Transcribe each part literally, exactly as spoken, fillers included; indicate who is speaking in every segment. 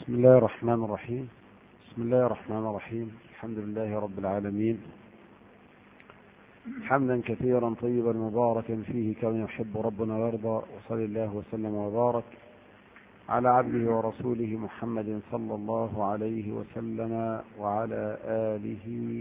Speaker 1: بسم الله الرحمن الرحيم بسم الله الرحمن الرحيم الحمد لله رب العالمين، حمدا كثيرا طيبا مباركا فيه كما يحب ربنا ويرضى. وصلى الله وسلم وبارك على عبده ورسوله محمد صلى الله عليه وسلم وعلى آله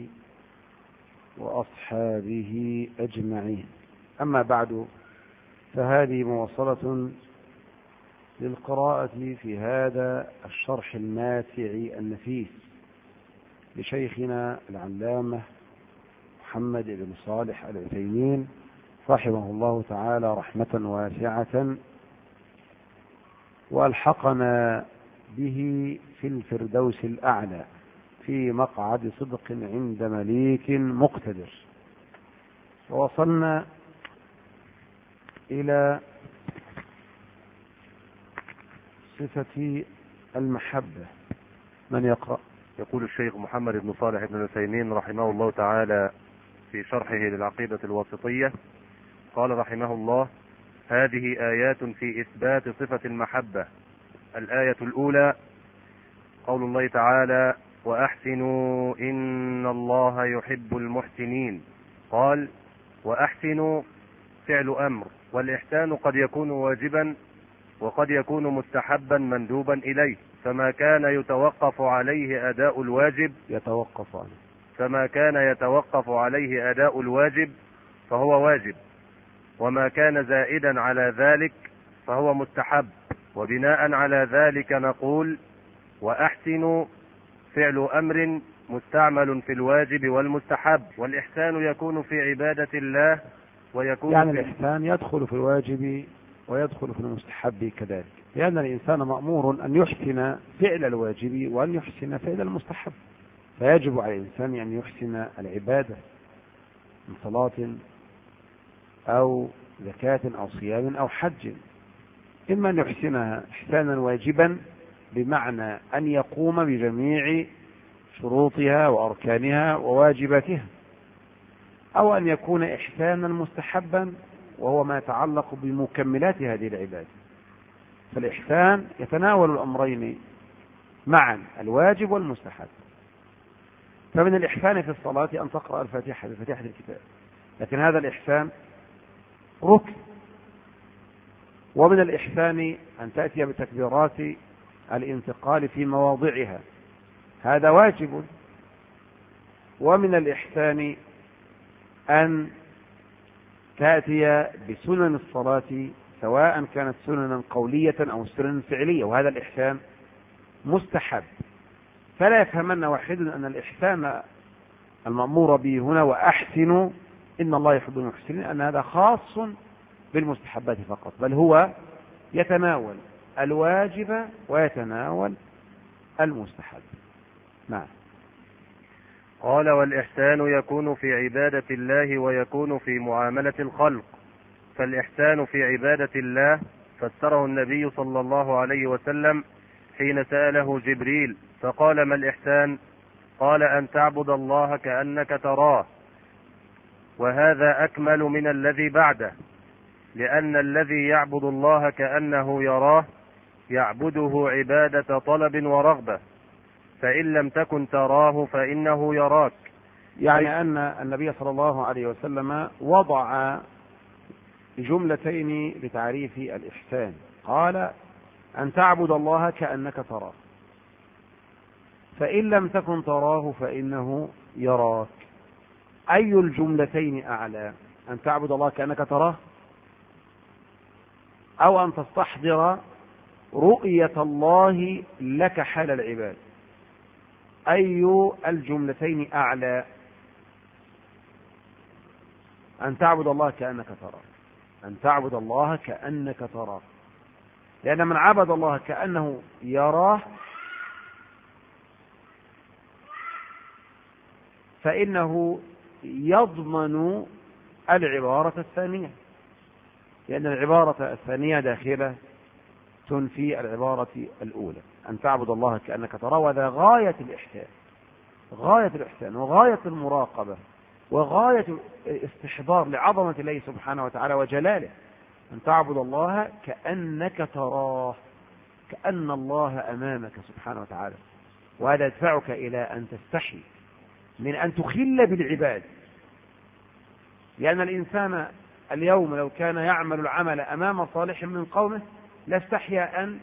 Speaker 1: وأصحابه أجمعين. أما بعد، فهذه مواصلة للقراءة في هذا الشرح الماتع النفيس لشيخنا العلامة محمد بن صالح العثيمين رحمه الله تعالى رحمة واسعة، وألحقنا به في الفردوس الأعلى في مقعد صدق عند مليك مقتدر. ووصلنا إلى صفة المحبة. من يقرأ؟
Speaker 2: يقول الشيخ محمد بن صالح بن العثيمين رحمه الله تعالى في شرحه للعقيدة الواسطية، قال رحمه الله: هذه آيات في إثبات صفة المحبة. الآية الأولى قول الله تعالى: وأحسنوا إن الله يحب المحسنين. قال: وأحسنوا فعل أمر، والإحسان قد يكون واجبا وقد يكون مستحبا مندوبا إليه، فما كان يتوقف عليه أداء الواجب
Speaker 1: يتوقف عنه
Speaker 2: فما كان يتوقف عليه أداء الواجب فهو واجب، وما كان زائدا على ذلك فهو مستحب. وبناء على ذلك نقول: وأحسنوا فعل أمر مستعمل في الواجب والمستحب، والإحسان يكون في عبادة الله ويكون
Speaker 1: يعني
Speaker 2: في
Speaker 1: الإحسان يدخل في الواجب ويدخل في المستحب كذلك، لأن الإنسان مأمور أن يحسن فعل الواجب وأن يحسن فعل المستحب، فيجب على الإنسان أن يحسن العبادة من صلاة أو زكاة أو صيام أو حج، إما أن يحسنها إحسانا واجبا بمعنى أن يقوم بجميع شروطها وأركانها وواجباتها، أو أن يكون إحسانا مستحبا وهو ما يتعلق بمكملات هذه العبادة. فالإحسان يتناول الأمرين معا، الواجب والمستحب. فمن الإحسان في الصلاة أن تقرأ الفاتحة بفاتحة الكتاب، لكن هذا الإحسان ركن. ومن الإحسان أن تأتي بتكبيرات الانتقال في مواضعها، هذا واجب. ومن الإحسان أن تأتي بسنن الصلاة سواء كانت سننا قولية أو سننا فعلية، وهذا الإحسان مستحب. فلا يفهمن واحد أن الإحسان المأمور به هنا وأحسنوا إن الله يحب المحسنين أن هذا خاص بالمستحبات فقط، بل هو يتناول الواجب ويتناول المستحب. نعم.
Speaker 2: قال: والإحسان يكون في عبادة الله ويكون في معاملة الخلق. فالإحسان في عبادة الله فسره النبي صلى الله عليه وسلم حين سأله جبريل فقال: ما الإحسان؟ قال: أن تعبد الله كأنك تراه. وهذا أكمل من الذي بعده، لأن الذي يعبد الله كأنه يراه يعبده عبادة طلب ورغبة، فإن لم تكن تراه فإنه يراك.
Speaker 1: يعني أن النبي صلى الله عليه وسلم وضع جملتين لتعريف الإحسان، قال: أن تعبد الله كأنك تراه، فإن لم تكن تراه فإنه يراك. أي الجملتين أعلى؟ أن تعبد الله كأنك تراه، أو أن تستحضر رؤية الله لك حال العباد؟ أي الجملتين أعلى؟ أن تعبد الله كأنك تراه، أن تعبد الله كأنك تراه، لأن من عبد الله كأنه يراه فإنه يضمن العبارة الثانية، لأن العبارة الثانية داخلة تنفي العبارة الأولى. أن تعبد الله كأنك تراه، وهذا غاية الإحسان، غاية الإحسان وغاية المراقبة وغاية استحضار لعظمة الله سبحانه وتعالى وجلاله. أن تعبد الله كأنك تراه، كأن الله أمامك سبحانه وتعالى، وهذا يدفعك إلى أن تستحي من أن تخل بالعباد، لأن الإنسان اليوم لو كان يعمل العمل أمام صالح من قومه لاستحيا أن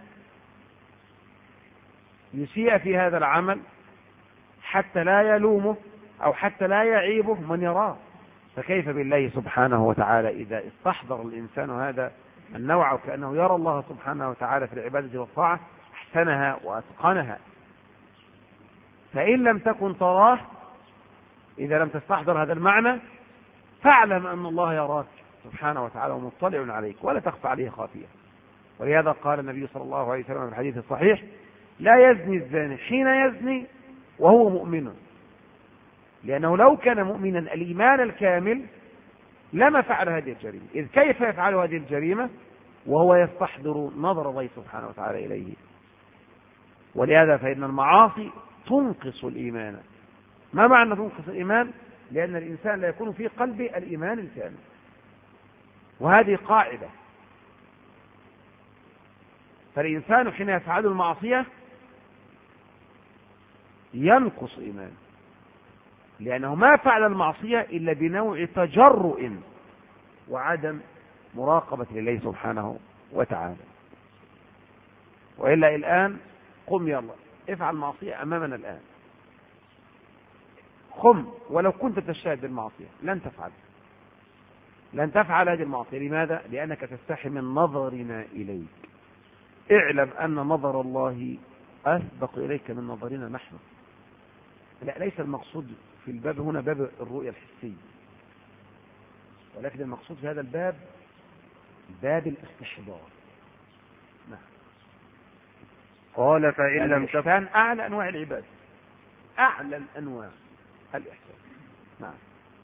Speaker 1: يسيء في هذا العمل حتى لا يلومه أو حتى لا يعيبه من يراه، فكيف بالله سبحانه وتعالى إذا استحضر الإنسان هذا النوع وكأنه يرى الله سبحانه وتعالى في العبادة والطاعة أحسنها وأتقنها. فإن لم تكن تراه، إذا لم تستحضر هذا المعنى، فاعلم أن الله يراك سبحانه وتعالى ومطلع عليك ولا تخفى عليه خافية. ولهذا قال النبي صلى الله عليه وسلم في الحديث الصحيح: لا يزني الزاني حين يزني وهو مؤمن، لأنه لو كان مؤمنا الإيمان الكامل لما فعل هذه الجريمة، إذ كيف يفعل هذه الجريمة وهو يستحضر نظر الله سبحانه وتعالى إليه. ولهذا فإن المعاصي تنقص الإيمان. ما معنى تنقص الإيمان؟ لأن الإنسان لا يكون في قلبه الإيمان الكامل، وهذه قاعدة. فالإنسان حين يفعل المعصية ينقص إيمانه، لأنه ما فعل المعصية إلا بنوع تجرؤ وعدم مراقبة لله سبحانه وتعالى. وإلا الآن قم يلا افعل معصية أمامنا الآن، قم ولو كنت تشاهد بالمعصية لن تفعل لن تفعل هذه المعصية. لماذا؟ لأنك تستحي من نظرنا إليك. اعلم أن نظر الله أسبق إليك من نظرنا نحن. لا، ليس المقصود في الباب هنا باب الرؤية الحسية، ولكن المقصود في هذا الباب باب الاستحضار. نعم.
Speaker 2: قال فإن لم تكن
Speaker 1: الإحسان أعلى أنواع العبادة، أعلى الأنواع الإحسان. نعم.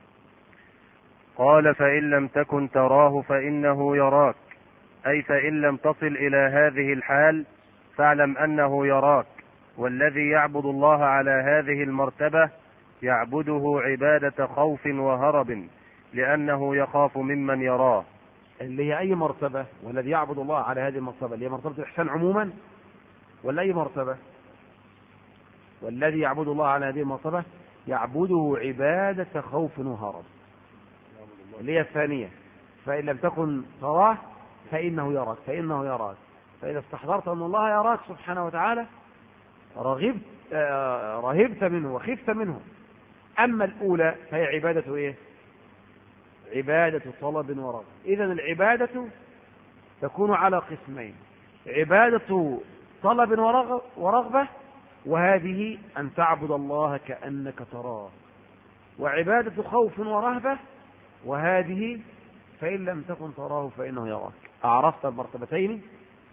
Speaker 2: قال فإن لم تكن تراه فإنه يراك، أي فإن لم تصل إلى هذه الحال فاعلم أنه يراك. والذي يعبد الله على هذه المرتبة يعبده عبادة خوف وهرب، لأنه يخاف ممن يراه.
Speaker 1: اللي هي أي مرتبة؟ والذي يعبد الله على هذه المرتبة اللي هي مرتبة الإحسان عموما، ولا أي مرتبة؟ والذي يعبد الله على هذه المرتبة يعبده عبادة خوف وهرب، اللي هي الثانية. فإن لم تكن تراه فإنه يراك، فإنه يراك. فإذا استحضرت أن الله يراك سبحانه وتعالى رغبت آه رهبت منه وخفت منه. أما الأولى فهي عبادة إيه؟ عبادة طلب ورغبة. إذن العبادة تكون على قسمين: عبادة طلب ورغبة، وهذه أن تعبد الله كأنك تراه، وعبادة خوف ورهبة، وهذه فإن لم تكن تراه فإنه يراك. أعرفت المرتبتين؟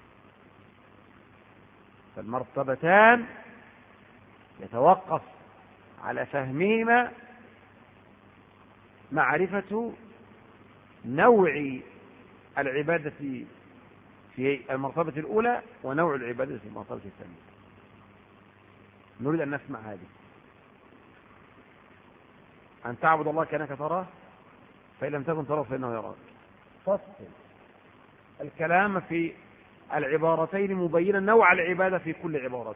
Speaker 1: فالمرتبتان يتوقف على فهمهما معرفة نوع العبادة في المرتبة الأولى ونوع العبادة في المرتبة الثانية. نريد أن نسمع هذه: أن تعبد الله كأنك تراه، فإن لم تكن تراه فإنه يراك. فصل الكلام في العبارتين مبينا نوع العبادة في كل عبارة: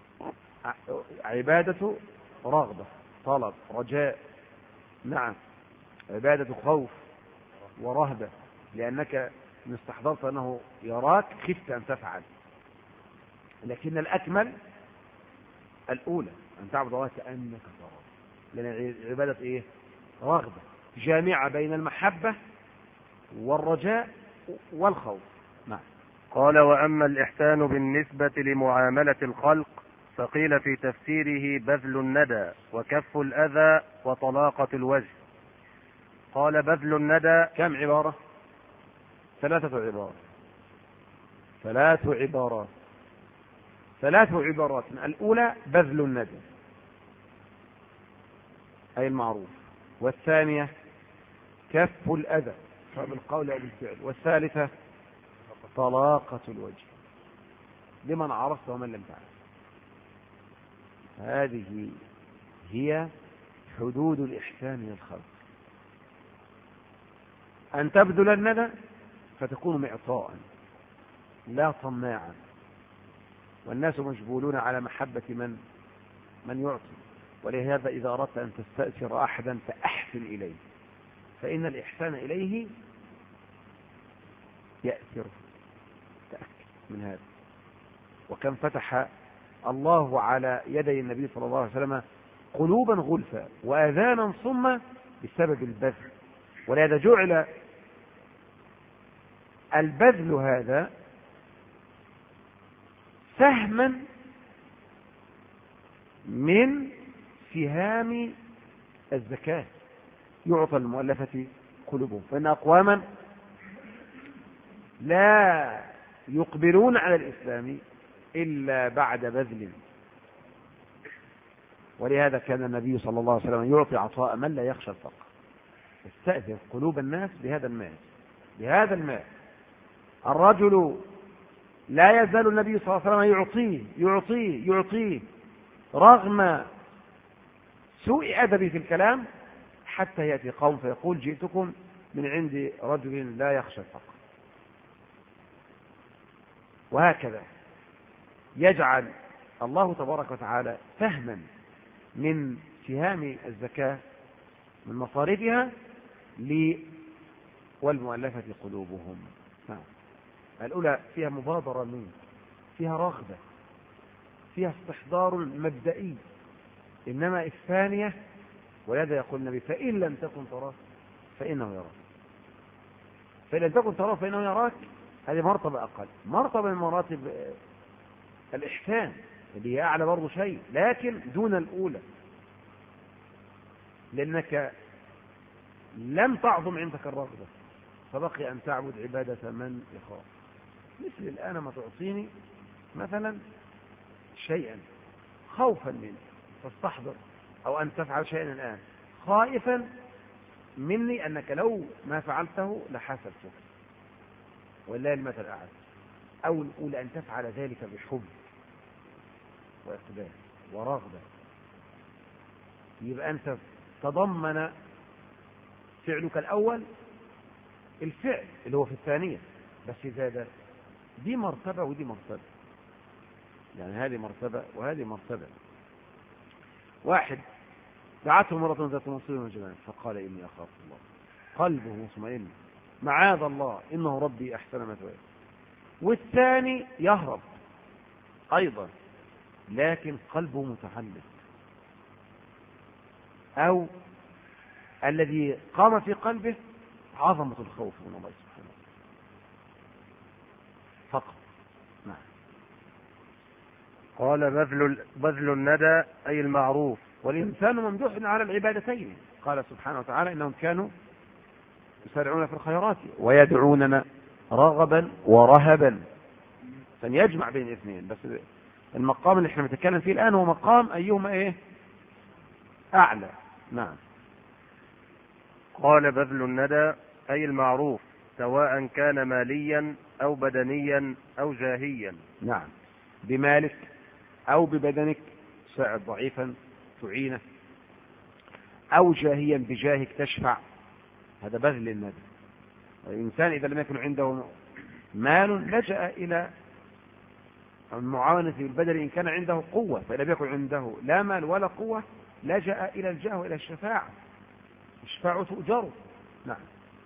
Speaker 1: عبادة رغبة، طلب، رجاء. نعم. عبادة خوف ورهبة، لأنك إن استحضرت أنه يراك خفت أن تفعل. لكن الأكمل الأولى، أن تعبد الله كأنك تراه، لأن عبادة إيه؟ رغبة جامعة بين المحبة والرجاء والخوف. نعم.
Speaker 2: قال وأما الإحسان بالنسبة لمعاملة الخلق فقيل في تفسيره بذل الندى وكف الأذى وطلاقة الوجه. قال بذل الندى
Speaker 1: كم عبارة؟ ثلاثة عبارات ثلاث عبارات ثلاث عبارات الأولى بذل الندى أي المعروف، والثانية كف الأذى بالقول أو بالفعل، والثالثة طلاقة الوجه لمن عرفت ومن لم تعرف. هذه هي حدود الإحسان للخلق: أن تبذل الندى فتكون معطاء لا طماعا، والناس مجبولون على محبة من من يعطي. ولهذا إذا أردت أن تستأثر أحدا فأحسن إليه، فإن الإحسان إليه يأثر. تأكد من هذا. وكم فتح الله على يدي النبي صلى الله عليه وسلم قلوبا غلفا وآذانا صما بسبب البذل. ولهذا جعل البذل هذا سهما من سهام الزكاة يعطى المؤلفة قلوبهم. فإن أقواما لا يقبلون على الإسلام إلا بعد بذل. ولهذا كان النبي صلى الله عليه وسلم يعطي عطاء من لا يخشى الفقر، يستأثر قلوب الناس بهذا المال بهذا المال. الرجل لا يزال النبي صلى الله عليه وسلم يعطيه يعطيه يعطيه رغم سوء أدبه في الكلام، حتى يأتي قوم فيقول جئتكم من عند رجل لا يخشى الفقر. وهكذا يجعل الله تبارك وتعالى فهما من سهام الزكاة من مصاريفها لي والمؤلفة قلوبهم. نعم. الأولى فيها مبادرة منه، فيها رغبة، فيها استحضار مبدئي. إنما الثانية ولهذا يقول النبي فإن لم تكن تراه فإنه يراك. فإن لم تكن تراه فإنه يراك، هذه مرتبة أقل، مرتبة من مراتب الإحسان اللي هي أعلى برضو شيء، لكن دون الأولى، لأنك لم تعظم عندك الرغبة فبقي أن تعبد عبادة من يخاف. مثل الآن ما تعطيني مثلا شيئا خوفا مني تستحضر، أو أن تفعل شيئا الآن خائفا مني أنك لو ما فعلته لحاسبتك، والله المثل الأعلى. أو نقول أن تفعل ذلك بحب وإقبال ورغبة، يبقى أنت تضمن فعلك الأول الفعل اللي هو في الثانية، بس زاد. دي مرتبة ودي مرتبة، يعني هذه مرتبة وهذه مرتبة. واحد دعته امرأة ذات منصب وجمال فقال إني أخاف الله، قلبه مطمئن معاذ الله إنه ربي أحسن مثواي. والثاني يهرب أيضا لكن قلبه متعلق، أو الذي قام في قلبه عظمة الخوف من الله سبحانه فقط. نعم.
Speaker 2: قال بذل بذل الندى أي المعروف.
Speaker 1: والإنسان ممدوح على العبادتين. قال سبحانه وتعالى إنهم كانوا يسارعون في الخيرات ويدعوننا رغبا ورهبا، فنيجمع بين الاثنين. بس المقام اللي احنا بنتكلم فيه الآن هو مقام أيهما ايه أعلى. نعم.
Speaker 2: قال بذل الندى أي المعروف سواء كان ماليا أو بدنيا أو جاهيا.
Speaker 1: نعم، بمالك أو ببدنك ساعد ضعيفا تعينه، أو جاهيا بجاهك تشفع، هذا بذل الندى. الإنسان إذا لم يكن عنده مال لجأ إلى المعاونة بالبدن إن كان عنده قوة، فإن لم يكن عنده لا مال ولا قوة لجأ إلى الجاه وإلى الشفاعة، الشفاعة تؤجر. نعم.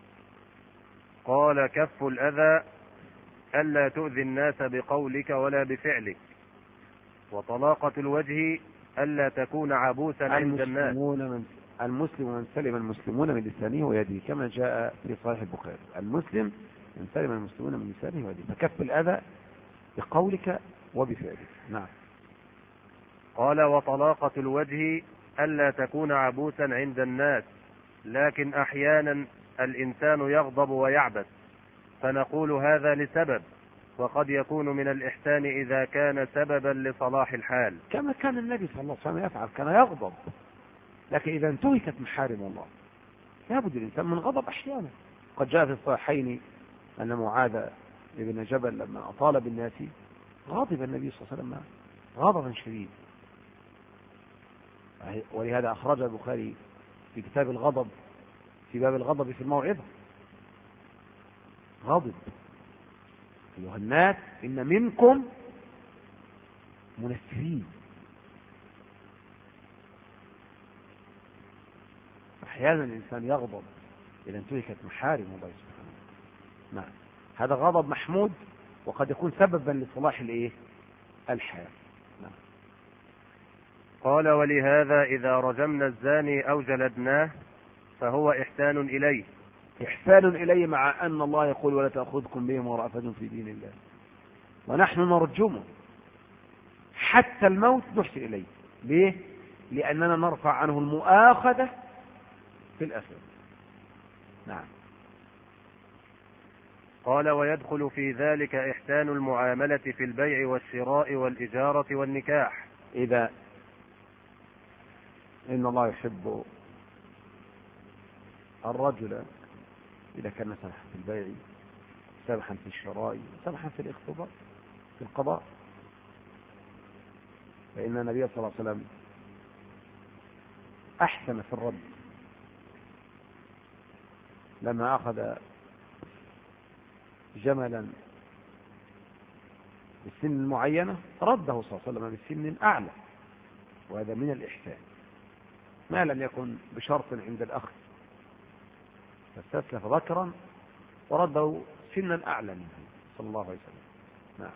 Speaker 2: قال كف الأذى ألا تؤذي الناس بقولك ولا بفعلك. وطلاقة الوجه ألا تكون عبوسا عند الناس.
Speaker 1: من المسلم من سلم المسلمون من لسانه ويده، كما جاء في صحيح البخاري، المسلم من سلم المسلمون من لسانه ويده، فكف الأذى بقولك وبفعلك. نعم.
Speaker 2: قال وطلاقة الوجه ألا تكون عبوسا عند الناس، لكن أحيانا الإنسان يغضب ويعبث، فنقول هذا لسبب، وقد يكون من الإحسان إذا كان سببا لصلاح الحال،
Speaker 1: كما كان النبي صلى الله عليه وسلم يفعل، كان يغضب، لكن إذا انتهكت محارم الله لابد الإنسان من غضب أحيانا. قد جاء في الصحيحين أن معاذ بن جبل لما أطال بالناس غضب النبي صلى الله عليه وسلم غضبا شديدا، ولهذا أخرج البخاري في كتاب الغضب في باب الغضب في الموعظة، غضب أيها الناس إن منكم منفرين. أحيانا الإنسان يغضب إذا انتهكت محارم الله سبحانه. نعم، هذا غضب محمود وقد يكون سببا لصلاح الإيه؟ الحال. نعم.
Speaker 2: قال ولهذا إذا رجمنا الزاني أو جلدناه فهو إحسان إليه.
Speaker 1: إحسان إليه، مع أن الله يقول ولا تأخذكم بهم رأفة في دين الله، ونحن نرجمه حتى الموت نحسن إليه. ليه؟ لأننا نرفع عنه المؤاخذة في الأثر. نعم.
Speaker 2: قال ويدخل في ذلك إحسان المعاملة في البيع والشراء والإجارة والنكاح.
Speaker 1: إذا إن الله يحب الرجل إذا كان سمحا في البيع، سمحا في الشراء، سمحا في الاقتضاء في القضاء. فإن النبي صلى الله عليه وسلم أحسن في الرد لما أخذ جملا بسن معينة رده صلى الله عليه وسلم بسن أعلى، وهذا من الإحسان ما لم يكن بشرط عند الأخذ، فاستسلف ذكرا ورده سنا أعلى منه صلى الله عليه وسلم. نعم.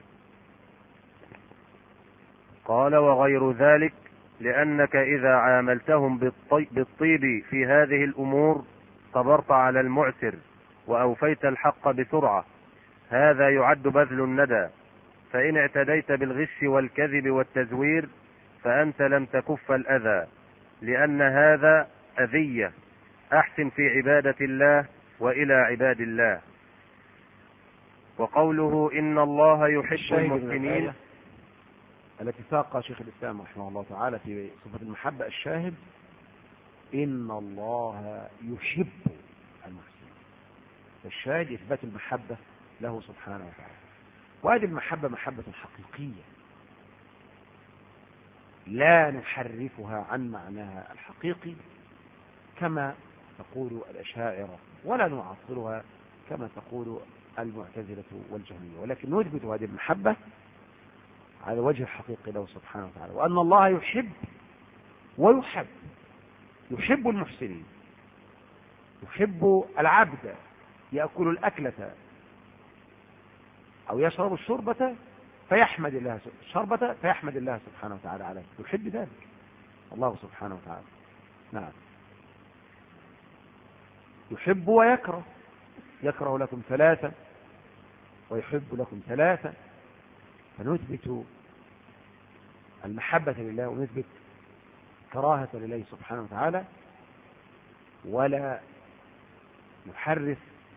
Speaker 2: قال وغير ذلك لأنك إذا عاملتهم بالطيب في هذه الأمور صبرت على المعسر وأوفيت الحق بسرعة، هذا يعد بذل الندى. فإن اعتديت بالغش والكذب والتزوير فأنت لم تكف الأذى، لأن هذا أذية. أحسن في عبادة الله وإلى عباد الله. وقوله إن الله يحب المحسنين
Speaker 1: التي ساق شيخ الإسلام رحمه الله تعالى في صفة المحبة، الشاهد إن الله يحب المحسنين، الشاهد إثبات المحبة له سبحانه وتعالى. وهذه المحبة محبة حقيقية لا نحرفها عن معناها الحقيقي كما تقول الأشاعرة، ولا نعطلها كما تقول المعتزلة والجهمية، ولكن نثبت هذه المحبة على وجه الحقيقي له سبحانه وتعالى، وأن الله يحب ويحب. يحب المحسنين، يحب العبد يأكل الأكلة أو يشرب الشربة فيحمد الله الشربة فيحمد الله سبحانه وتعالى عليه، يحب ذلك الله سبحانه وتعالى. نعم. يحب ويكره، يكره لكم ثلاثة ويحب لكم ثلاثة، فنثبت المحبة لله ونثبت كراهة لله سبحانه وتعالى، ولا نحرف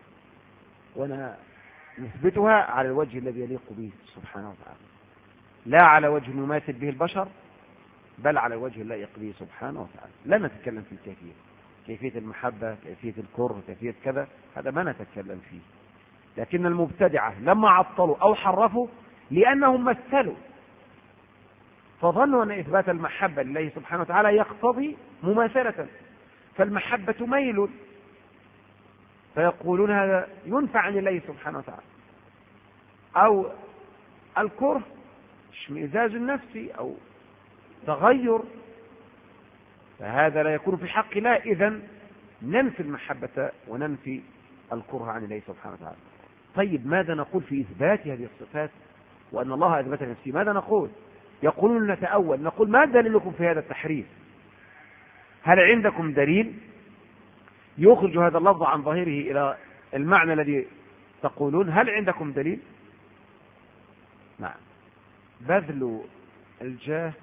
Speaker 1: ونثبتها على الوجه الذي يليق به سبحانه وتعالى، لا على وجه يماثل به البشر، بل على وجه اللائق به سبحانه وتعالى. لا نتكلم في الكيفية، كيفية المحبة، كيفية الكره، كيفية كذا، هذا ما نتكلم فيه. لكن المبتدعة لما عطلوا أو حرفوا لأنهم مثلوا، فظنوا أن إثبات المحبة لله سبحانه وتعالى يقتضي مماثلة، فالمحبة ميل، فيقولون هذا ينفع عن الله سبحانه وتعالى، أو الكره اشمئزاز النفس أو تغير، فهذا لا يكون في حق الله. إذن ننفي المحبة وننفي الكره عن الله سبحانه وتعالى. طيب ماذا نقول في إثبات هذه الصفات وأن الله أثبت نفسه؟ ماذا نقول؟ يقولون نتأول، نقول ما دليلكم في هذا التحريف؟ هل عندكم دليل يخرج هذا اللفظ عن ظاهره إلى المعنى الذي تقولون؟ هل عندكم دليل؟ نعم. بذل الجاه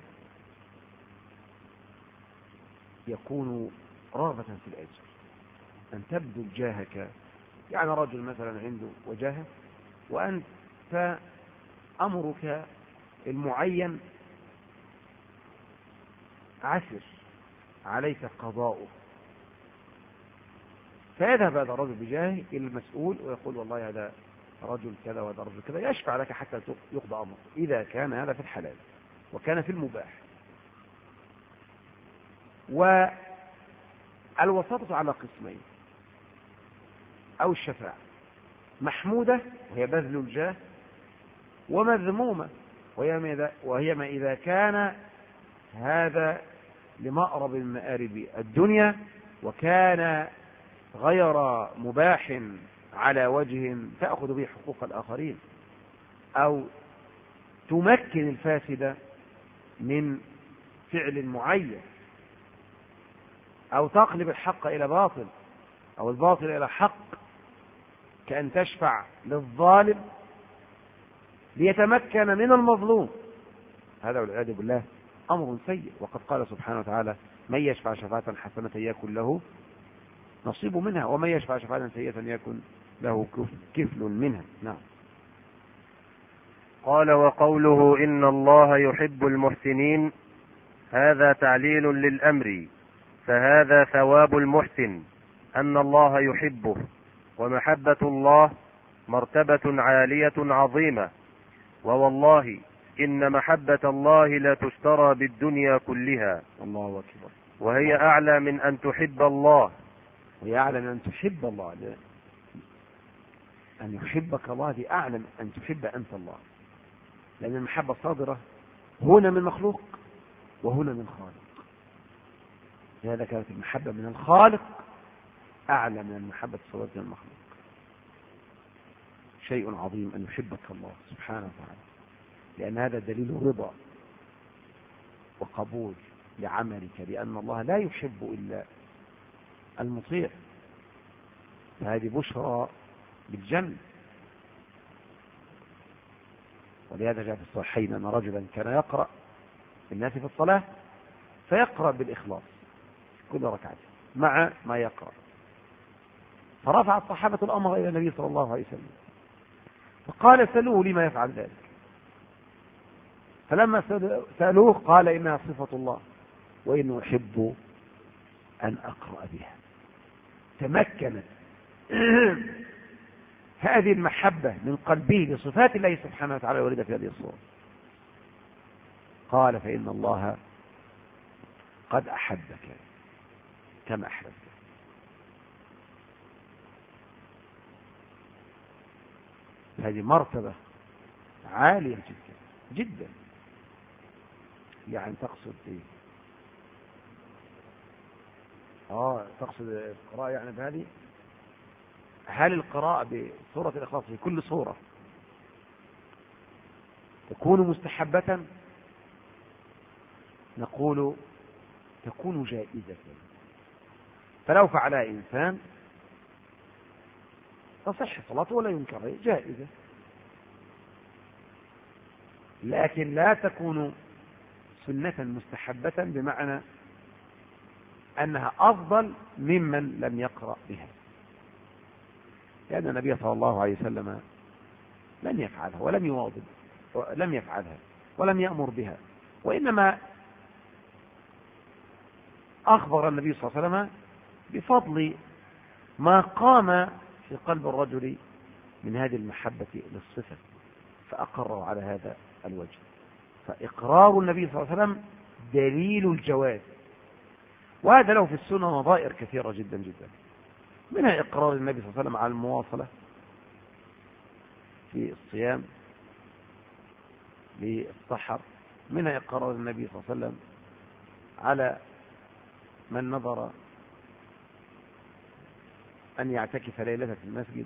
Speaker 1: يكون رغبة في الأجر، أن تبذل جاهك، يعني رجل مثلا عنده وجاهه وأنت أمرك المعين عسر عليك قضاؤه، فيذهب هذا الرجل بجاهه إلى المسؤول ويقول والله هذا رجل كذا وهذا رجل كذا، يشفع لك حتى يقضى أمره، إذا كان هذا في الحلال وكان في المباح. والوساطة على قسمين، أو الشفاعة محمودة وهي بذل الجاه، ومذمومة وهي ما إذا كان هذا لمأرب من مآرب الدنيا، وكان غير مباح على وجه تأخذ به حقوق الآخرين، أو تمكن الفاسد من فعل معين، أو تقلب الحق إلى باطل أو الباطل إلى حق، كأن تشفع للظالم ليتمكن من المظلوم. هذا والعياذ بالله أمر سيء. وقد قال سبحانه وتعالى: من يشفع شفاعة حسنة يكن له نصيب منها، ومن يشفع شفاعة سيئة يكن له كفل منها. نعم.
Speaker 2: قال: وقوله إن الله يحب المحسنين، هذا تعليل للأمر، فهذا ثواب المحسن أن الله يحبه، ومحبة الله مرتبة عالية عظيمة، ووالله إن محبة الله لا تشترى بالدنيا كلها.
Speaker 1: الله أكبر.
Speaker 2: وهي أعلى من أن تحب الله.
Speaker 1: وهي أعلى من أن تحب الله. أن يحبك الله دي أعلى من أن تحب أنت الله، لأن المحبة صادرة هنا من مخلوق وهنا من خالق. لهذا كانت المحبة من الخالق أعلى من المحبة الصادرة من المخلوق. شيء عظيم أن يحبك الله سبحانه وتعالى، لأن هذا دليل رضا وقبول لعملك، لأن الله لا يحب إلا المطيع. فهذه بشرى بالجنة. ولهذا جاء في الصحيحين أن رجلا كان يقرأ الناس في الصلاة، فيقرأ بالإخلاص كل ركعة مع ما يقرأ، فرفع الصحابة الأمر إلى النبي صلى الله عليه وسلم، فقال: سألوه لما يفعل ذلك. فلما سألوه قال: إنها صفة الله، وإنه أحب أن أقرأ بها. تمكنت هذه المحبة من قلبه لصفات الله سبحانه وتعالى الواردة في هذه الصورة. قال: فإن الله قد أحبك كما أحببت. هذه مرتبة عالية جدا جدا. يعني تقصد ايه؟ اه تقصد القراءة يعني بهذه؟ هل القراءة بسورة الإخلاص في كل سورة تكون مستحبة؟ نقول تكون جائزة، فلو فعلها إنسان تصح صلاته ولا ينكر، جائزة، لكن لا تكون سنة مستحبة بمعنى أنها أفضل ممن لم يقرأ بها، لأن النبي صلى الله عليه وسلم لم يفعلها ولم يواظب، لم يفعلها ولم يأمر بها، وإنما أخبر النبي صلى الله عليه وسلم بفضل ما قام في قلب الرجل من هذه المحبة للصفة، فأقروا على هذا الوجه. فإقرار النبي صلى الله عليه وسلم دليل الجواز، وهذا له في السنة نظائر كثيرة جدا جدا، منها إقرار النبي صلى الله عليه وسلم على المواصلة في الصيام للسحر، منها إقرار النبي صلى الله عليه وسلم على من نظر أن يعتكف ليلة في المسجد،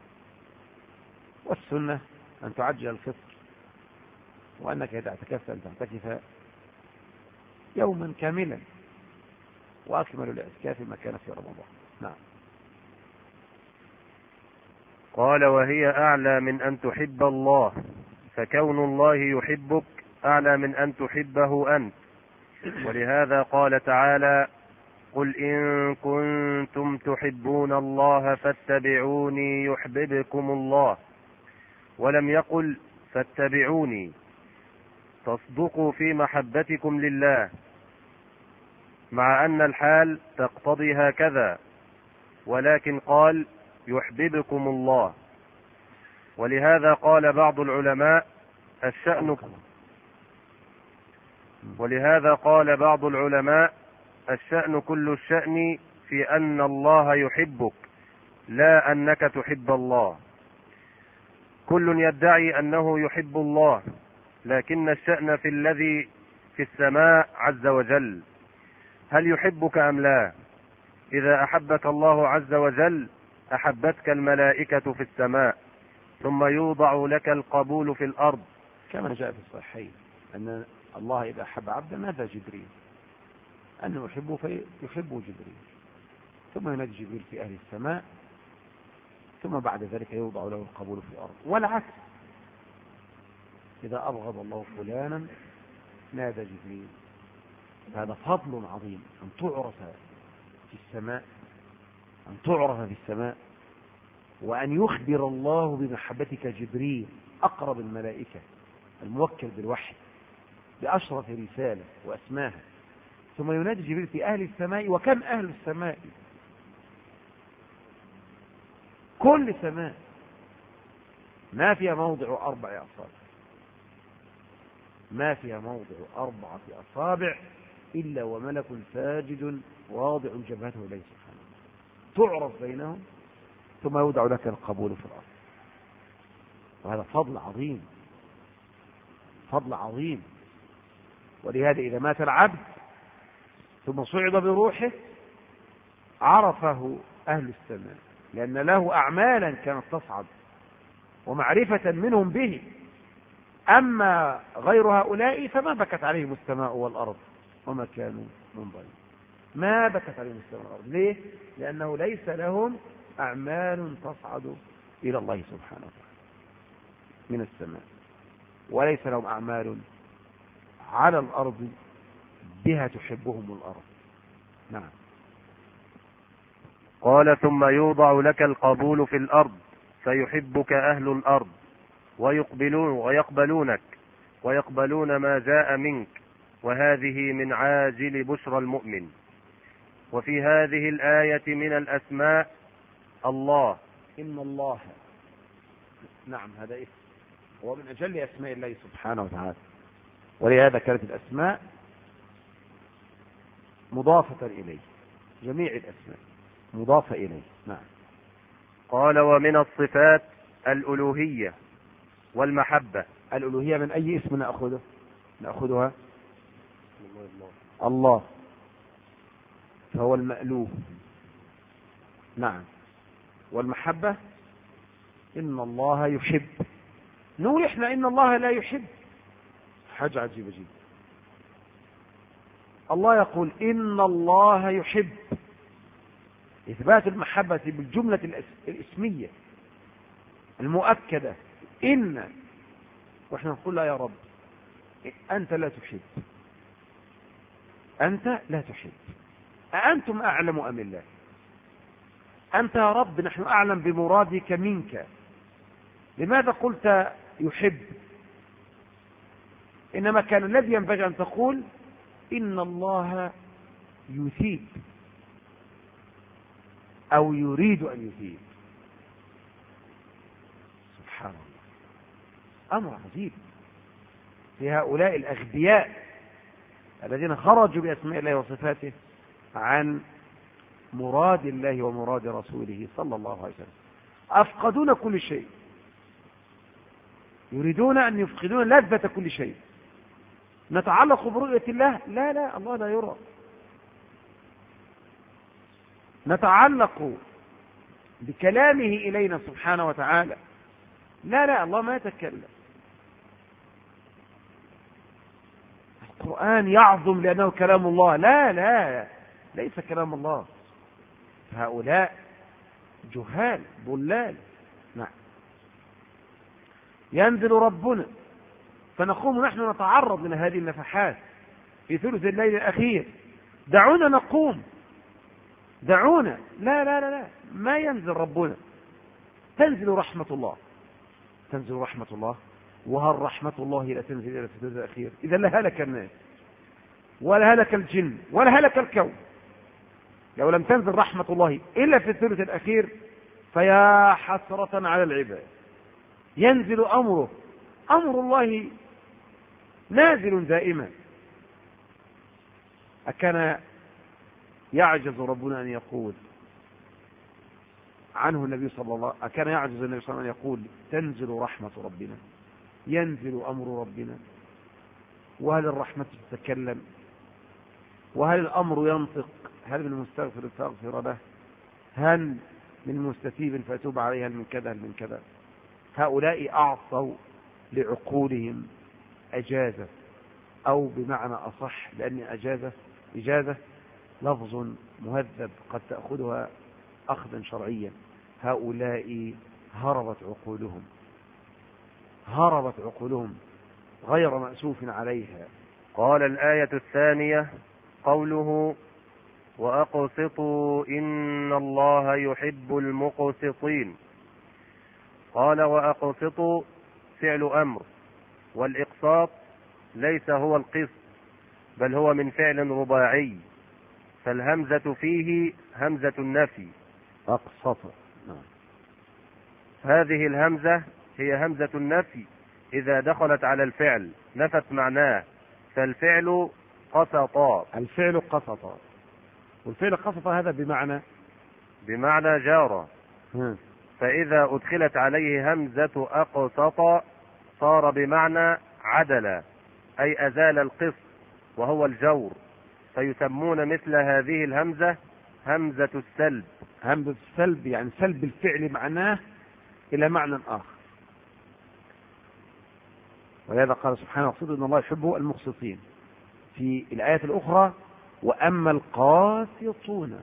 Speaker 1: والسنة أن تعجل الفطر، وأنك إذا اعتكفت أن تعتكف يوما كاملا، وأكمل الاعتكاف ما كان في رمضان. نعم.
Speaker 2: قال: وهي أعلى من أن تحب الله، فكون الله يحبك أعلى من أن تحبه أنت. ولهذا قال تعالى: قل إن كنتم تحبون الله فاتبعوني يحببكم الله، ولم يقل فاتبعوني، تصدقوا في محبتكم لله، مع أن الحال تقتضي هكذا، ولكن قال يحببكم الله. ولهذا قال بعض العلماء الشأن ولهذا قال بعض العلماء الشأن كل الشأن في أن الله يحبك، لا أنك تحب الله. كل يدعي أنه يحب الله، لكن الشأن في الذي في السماء عز وجل. هل يحبك أم لا؟ إذا أحبك الله عز وجل أحبتك الملائكة في السماء، ثم يوضع لك القبول في الأرض،
Speaker 1: كما جاء في الصحيحين أن الله إذا أحب عبدا نادى جبريل أنه يحبه فيحبه جبريل، ثم ينادي جبريل في أهل السماء، ثم بعد ذلك يوضع له القبول في الأرض. والعكس، إذا أبغض الله فلانا نادى جبريل. هذا فضل عظيم أن تعرف في السماء، أن تعرف في السماء، وأن يخبر الله بمحبتك جبريل أقرب الملائكة الموكل بالوحي بأشرف رسالة وأسماها، ثم ينادي جبريل في أهل السماء. وكم أهل السماء؟ كل سماء ما فيها موضع أربع أصابع، ما فيها موضع أربعة أصابع إلا وملك ساجد واضع جبهته إليه سبحانه، تعرف بينهم، ثم يودع لك القبول في الأرض. وهذا فضل عظيم، فضل عظيم. ولهذا إذا مات العبد ثم صعد بروحه عرفه أهل السماء، لأن له أعمالا كانت تصعد ومعرفة منهم به. أما غير هؤلاء فما بكت عليهم السماء والأرض وما كانوا منظرين، ما بكت عليهم السماء والأرض. ليه؟ لأنه ليس لهم أعمال تصعد إلى الله سبحانه وتعالى من السماء، وليس لهم أعمال على الأرض بها تحبهم الأرض. نعم.
Speaker 2: قال ثم يوضع لك القبول في الأرض فيحبك أهل الأرض ويقبلون ويقبلونك ويقبلون ما جاء منك، وهذه من عاجل بشرى المؤمن. وفي هذه الآية من الأسماء الله،
Speaker 1: إن الله، نعم هذا اسم هو من أجل أسماء الله سبحانه وتعالى، ولهذا كانت الأسماء مضافة إليه، جميع الأسماء مضافة إليه. نعم.
Speaker 2: قال ومن الصفات الألوهية والمحبة.
Speaker 1: الألوهية من أي اسم نأخذه؟ نأخذها الله، فهو المألوه. نعم. والمحبة إن الله يحب، نقول إحنا إن الله لا يحب، حاجة عجيبة جدا. الله يقول إن الله يحب، إثبات المحبة بالجملة الاسمية المؤكدة إن، وإحنا نقول لا يا رب أنت لا تحب، أنت لا تحب، أأنتم أعلم أم الله؟ أنت يا رب نحن أعلم بمرادك منك، لماذا قلت يحب؟ إنما كان الذي ينبغي أن تقول إن الله يثيب أو يريد أن يثيب. سبحان الله، أمر عجيب في هؤلاء الأغبياء الذين خرجوا بأسماء الله وصفاته عن مراد الله ومراد رسوله صلى الله عليه وسلم، أفقدون كل شيء، يريدون أن يفقدون لذة كل شيء. نتعلق برؤية الله؟ لا لا، الله لا يرى. نتعلق بكلامه إلينا سبحانه وتعالى؟ لا لا، الله ما يتكلم. القرآن يعظم لأنه كلام الله؟ لا لا، ليس كلام الله. هؤلاء جهال ضلال. نعم. ينزل ربنا فنقوم نحن نتعرض من هذه النفحات في ثلث الليل الأخير، دعونا نقوم، دعونا. لا لا لا لا، ما ينزل ربنا، تنزل رحمة الله، تنزل رحمة الله. وهل رحمة الله لا تنزل إلى الثلث الأخير؟ إذا لهلك الناس ولا هلك الجن ولا هلك الكون لو لم تنزل رحمة الله إلا في الثلث الأخير، فيا حسرة على العباد. ينزل أمره، أمر الله نازل دائما. أكان يعجز ربنا أن يقول عنه النبي صلى الله عليه وسلم، أكان يعجز النبي صلى الله عليه وسلم أن يقول تنزل رحمة ربنا؟ ينزل أمر ربنا؟ وهل الرحمة تتكلم؟ وهل الأمر ينطق؟ هل من مستغفر فاغفر له؟ هل من مستتيب فأتوب عليه؟ هل من كذا؟ هل من كذا؟ هؤلاء أعطوا لعقولهم أجازة، أو بمعنى أصح لأن أجازة إجازة لفظ مهذب قد تأخذها أخذا شرعيا. هؤلاء هربت عقولهم هربت عقولهم غير مأسوف عليها.
Speaker 2: قال الآية الثانية قوله وأقسطوا إن الله يحب المقسطين. قال وأقسطوا فعل أمر، والإقساط ليس هو القسط بل هو من فعل رباعي، فالهمزة فيه همزة النفي.
Speaker 1: أقسط.
Speaker 2: هذه الهمزة هي همزة النفي إذا دخلت على الفعل نفت معناه، فالفعل قسطا.
Speaker 1: الفعل قسطا، والفعل قسطا هذا بمعنى
Speaker 2: بمعنى جار، فإذا أدخلت عليه همزة أقسط صار بمعنى عدل، أي أزال القسط وهو الجور، فيسمون مثل هذه الهمزة همزة السلب.
Speaker 1: همزة السلب يعني سلب الفعل معناه إلى معنى آخر. ولهذا قال سبحانه وتعالى إن الله يحب المقسطين. في الآية الأخرى وأما القاسطون.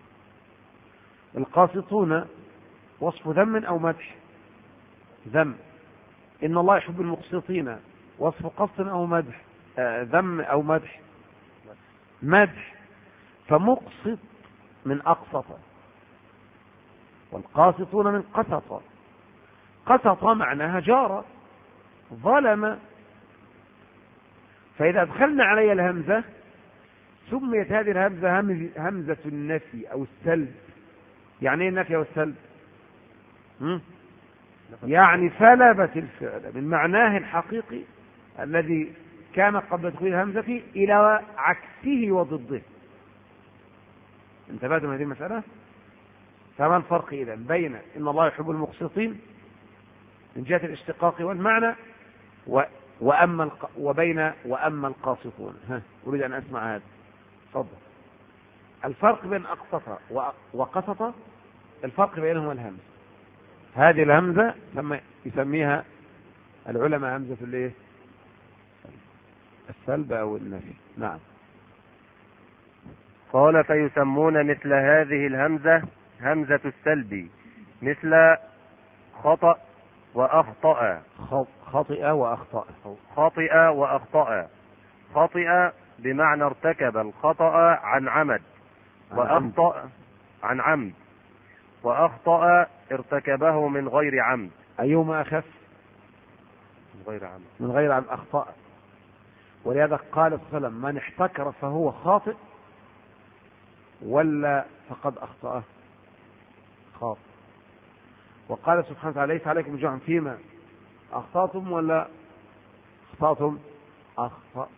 Speaker 1: القاسطون وصف ذم أو مدح؟ ذم. إن الله يحب المقسطين وصف قسط أو مدح؟ آه ذم أو مدح؟ مدح. فمقسط من أقسط، والقاسطون من قسط. قسط معناها جار، ظلم. فإذا أدخلنا علي الهمزة سميت هذه الهمزة همزة النفي أو السلب. يعني ايه النفي أو السلب؟ يعني سلبت الفعل من معناه الحقيقي الذي كان قبل دخول الهمزة إلى عكسه وضده. انتبهتم هذه المسألة؟ فما الفرق إذن بين إن الله يحب المقسطين من جهة الاشتقاق والمعنى و وأما الق... وبين وأما القاسطون؟ ها أريد أن أسمع هذا. تفضل. الفرق بين أقسط وقسط، الفرق بينهما الهمزة. هذه الهمزة ثم يسميها العلماء همزة الايه؟ السلب أو النفي. نعم.
Speaker 2: قال فيسمون مثل هذه الهمزة همزة السلب، مثل خطأ وأخطأ.
Speaker 1: خطئ وأخطأ.
Speaker 2: خطئ وأخطأ. خطئ بمعنى ارتكب الخطأ عن عمد، وأخطأ عن عمد، وأخطأ ارتكبه من غير عمد.
Speaker 1: أيهما أخف؟
Speaker 2: من غير عمد.
Speaker 1: من غير عمد أخطأ. ولهذا قال صلى الله عليه وسلم من احتكر فهو خاطئ ولا فقد أخطأ؟ خاطئ. وقال سبحانه وتعالى ليس عليكم جرح فيما أخطأتم ولا أخطأتم؟ أخطأتم.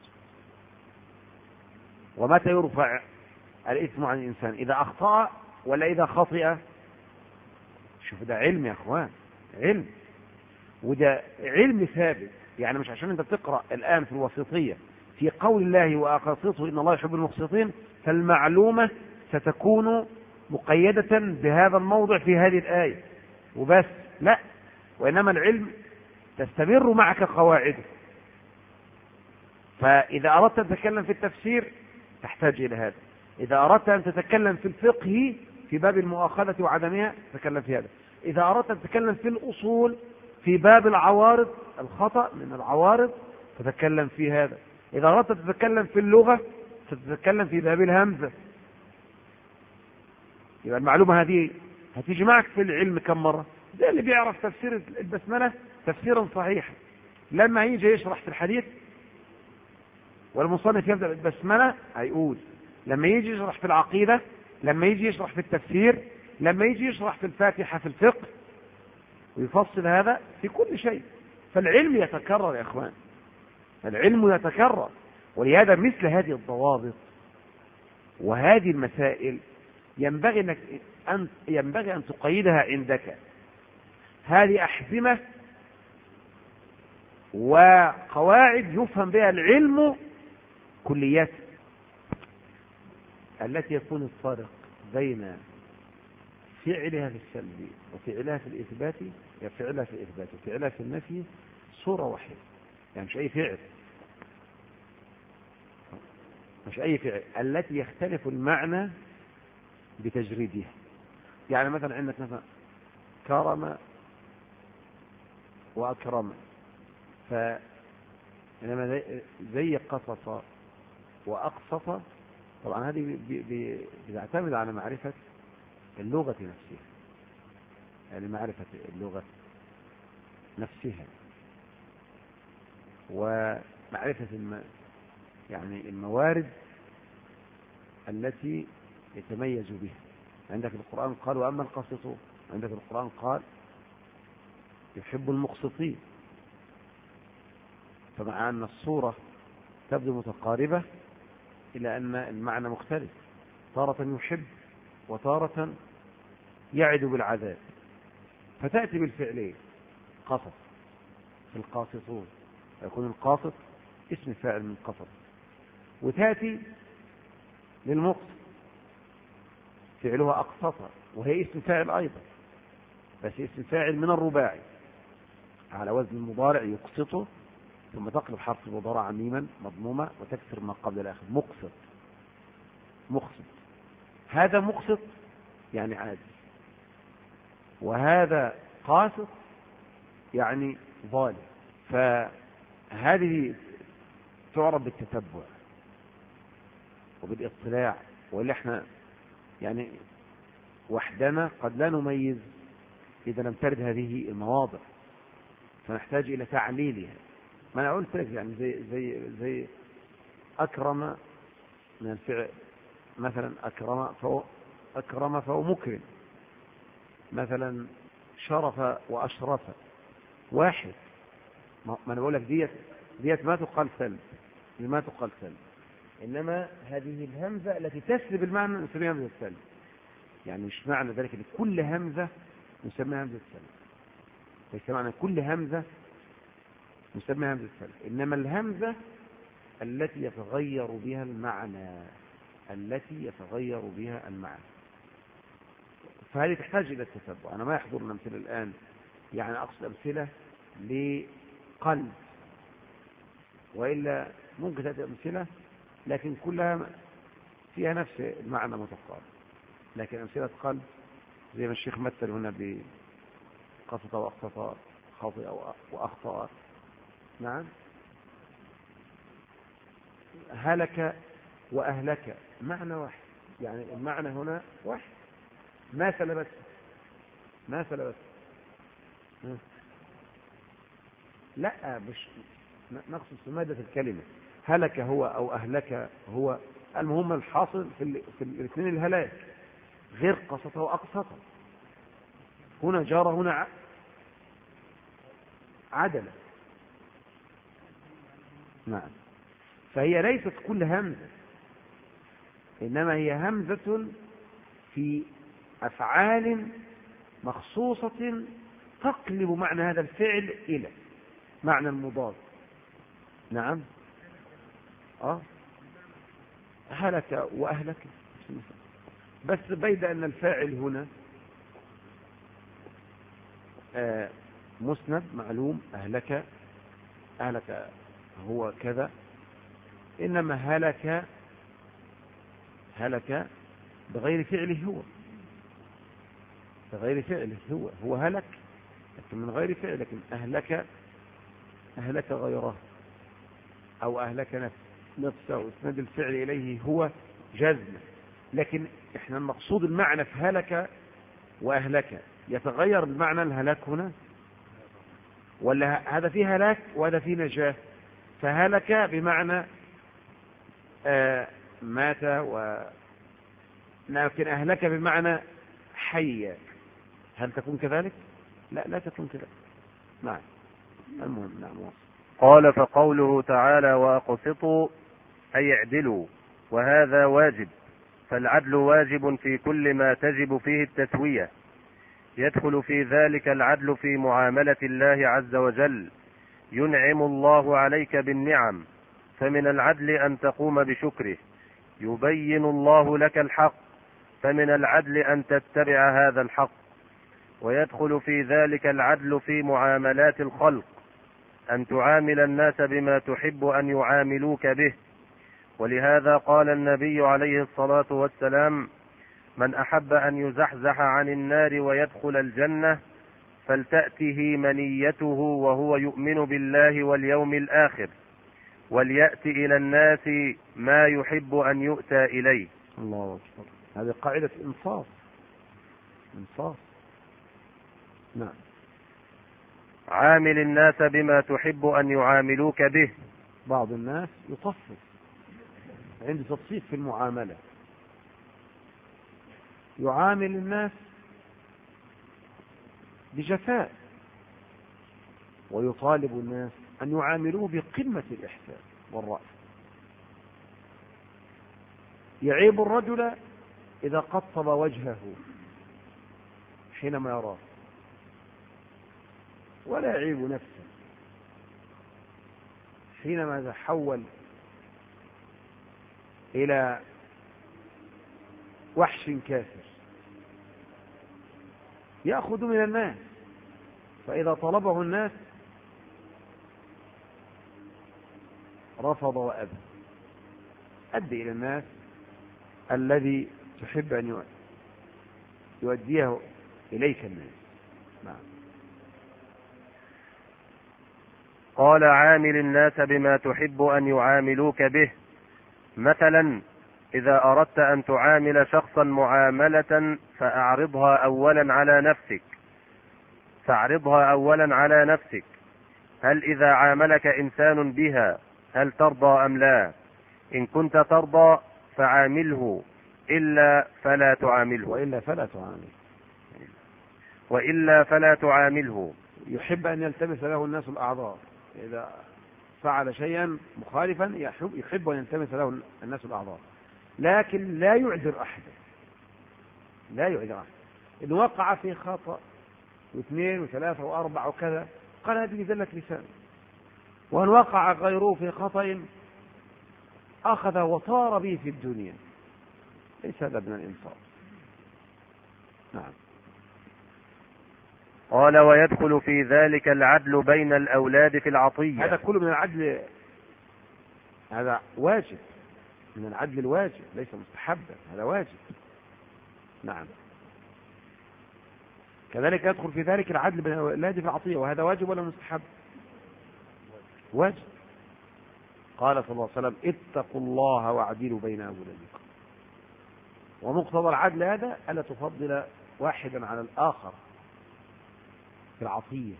Speaker 1: ومتى يرفع الإثم عن الإنسان؟ إذا أخطأ ولا إذا خطئ؟ شوف ده علم يا أخوان، علم، وده علم ثابت. يعني مش عشان أنت بتقرأ الآن في الوسيطية في قول الله وأقسطوا إن الله يحب المقسطين فالمعلومة ستكون مقيدة بهذا الموضع في هذه الآية وبس، لا، وإنما العلم تستمر معك قواعده. فإذا أردت أن تتكلم في التفسير تحتاج إلى هذا، إذا أردت أن تتكلم في الفقه في باب المؤاخذة وعدمها تتكلم في هذا، إذا أردت أن تتكلم في الأصول في باب العوارض الخطأ من العوارض تتكلم في هذا، إذا أردت أن تتكلم في اللغة تتكلم في باب الهمزة. يبقى المعلومة هذه هتيجي معك في العلم كم مرة؟ ده اللي بيعرف تفسير البسملة تفسيرا صحيحا لما يجي يشرح في الحديث والمصنف يبدأ بالبسملة هيقول، لما يجي يشرح في العقيدة، لما يجي يشرح في التفسير، لما يجي يشرح في الفاتحة في الفقه، ويفصل هذا في كل شيء. فالعلم يتكرر يا اخوان، العلم يتكرر. ولهذا مثل هذه الضوابط وهذه المسائل ينبغي انك ان ينبغي ان تقيدها عندك. هذه احزمة وقواعد يفهم بها العلم كليات التي يكون الفارق بين فعلها في السلب وفعلها في الإثبات، فعلها في الإثبات وفعلها في النفي صورة واحدة، يعني مش أي فعل، مش أي فعل، التي يختلف المعنى بتجريدها. يعني مثلا عندك مثلا كرم وأكرم، فإنما زي قصص وأقسط، طبعا هذه بتعتمد على معرفة اللغة نفسها، يعني معرفة اللغة نفسها ومعرفة الم... يعني الموارد التي يتميز بها. عندك القرآن قال وأما القاسطون، عندك القرآن قال يحب المقسطين، فمع أن الصورة تبدو متقاربة إلى أن المعنى مختلف، تارة يحب وتارة يعد بالعذاب، فتأتي بالفعلين قصص في القاسطون، يكون القاسط اسم فاعل من قصص، وتأتي للمقسط فعلها أقسط وهي اسم فاعل أيضا، بس اسم فاعل من الرباعي على وزن المضارع يقسطه، ثم تقلب حرف المضارع ميما مضمومة وتكسر ما قبل الآخر، مقسط مقسط. هذا مقسط يعني عادل، وهذا قاسط يعني ظالم. فهذه تعرف بالتتبع وبالاطلاع، واللي احنا يعني وحدنا قد لا نميز إذا لم ترد هذه المواضع، فنحتاج إلى تعليلها. ما أنا قلت لك يعني زي زي زي أكرم من الفعل، مثلا أكرم فهو أكرم فهو مكرم، مثلا شرف وأشرف واحد. ما أنا بقول لك ديت ديت ما تقال سلب، ما تقال سلب، إنما هذه الهمزة التي تسلب المعنى نسميها همزة السلب. يعني مش معنى ذلك ان كل همزة نسميها همزة السلب، ليس معنى كل همزة نسميها همزة السلب، إنما الهمزة التي يتغير بها المعنى، التي يتغير بها المعنى. فهذه تحتاج إلى التتبع. أنا ما يحضرنا أمثلة الآن، يعني أقصد أمثلة لقلب، وإلا ممكن تأتي أمثلة لكن كلها فيها نفس المعنى متقارب، لكن أمثلة قلب زي ما الشيخ مثل هنا بقسط وأقسط، خاطئ وأخطأ. نعم. هلك وأهلك معنى واحد، يعني المعنى هنا واحد، ما سلبت ما سلبت لا، مش نقصد في مادة الكلمة. هلك هو أو أهلك هو، المهم الحاصل في, في الاثنين الهلاك، غير قسط وأقسط، هنا جار هنا عدل. نعم. فهي ليست كل همزة، إنما هي همزة في أفعال مخصوصة تقلب معنى هذا الفعل إلى معنى المضاد. نعم. أه هلك وأهلك، بس بيد أن الفاعل هنا آه مسند معلوم، أهلك أهلك هو كذا، إنما هلك هلك بغير فعله هو، بغير فعله هو هو هلك لكن من غير فعل، لكن أهلك أهلك غيره أو أهلك نفسه، اسند الفعل إليه هو جزم. لكن احنا المقصود المعنى في هلك وأهلك يتغير المعنى الهلاك هنا، ولا هذا فيه هلاك وهذا فيه نجاة؟ فهلك بمعنى آه مات، و لكن أهلك بمعنى حي. هل تكون كذلك؟ لا لا تكون كذلك. نعم. المهم. نعم.
Speaker 2: قال فقوله تعالى وأقسطوا أي اعدلوا، وهذا واجب، فالعدل واجب في كل ما تجب فيه التسوية، يدخل في ذلك العدل في معاملة الله عز وجل ينعم الله عليك بالنعم، فمن العدل أن تقوم بشكره. يبين الله لك الحق، فمن العدل أن تتبع هذا الحق. ويدخل في ذلك العدل في معاملات الخلق، أن تعامل الناس بما تحب أن يعاملوك به. ولهذا قال النبي عليه الصلاة والسلام: من أحب أن يزحزح عن النار ويدخل الجنة فلتأته منيته وهو يؤمن بالله واليوم الآخر، وليأتي إلى الناس ما يحب أن يؤتى إليه.
Speaker 1: الله أكبر. هذه قاعدة إنصاف. إنصاف. نعم.
Speaker 2: عامل الناس بما تحب أن يعاملوك به.
Speaker 1: بعض الناس يطفف، عنده تطفيف في المعاملة، يعامل الناس بجفاء، ويطالب الناس أن يعاملوه بقمة الإحسان والرأفة. يعيب الرجل إذا قطب وجهه حينما يراه، ولا يعيب نفسه حينما يتحول إلى وحش كافر يأخذ من الناس، فإذا طلبه الناس رفض وأبى. أدي إلى الناس الذي تحب أن يؤديه إليك الناس. نعم.
Speaker 2: قال: عامل الناس بما تحب أن يعاملوك به. مثلا إذا أردت أن تعامل شخصا معاملة فأعرضها أولا على نفسك فاعرضها أولا على نفسك هل إذا عاملك إنسان بها هل ترضى أم لا؟ إن كنت ترضى فعامله، إلا فلا تعامله.
Speaker 1: وإلا فلا تعامله.
Speaker 2: وإلا فلا تعامله.
Speaker 1: يحب أن يلتمس له الناس الأعذار، إذا فعل شيئا مخالفا يحب أن يلتمس له الناس الأعذار، لكن لا يعذر أحدا. لا يعذر أحدا. إن وقع في خطأ واثنين وثلاثة وأربعة وكذا قال هذه زلة لسان. وأن وقع غيره في خطأ أخذ وطار به في الدنيا، ليس هذا من الإنصاف. نعم.
Speaker 2: قال: ويدخل في ذلك العدل بين الأولاد في العطية.
Speaker 1: هذا كله من العدل، هذا واجب، من العدل الواجب، ليس مستحبا، هذا واجب. نعم. كذلك يدخل في ذلك العدل بين الأولاد في العطية، وهذا واجب ولا مستحب؟ واجب. قال صلى الله عليه وسلم: اتقوا الله واعدلوا بين أولادكم. ومقتضى العدل هذا ألا تفضل واحدا على الآخر في العطية،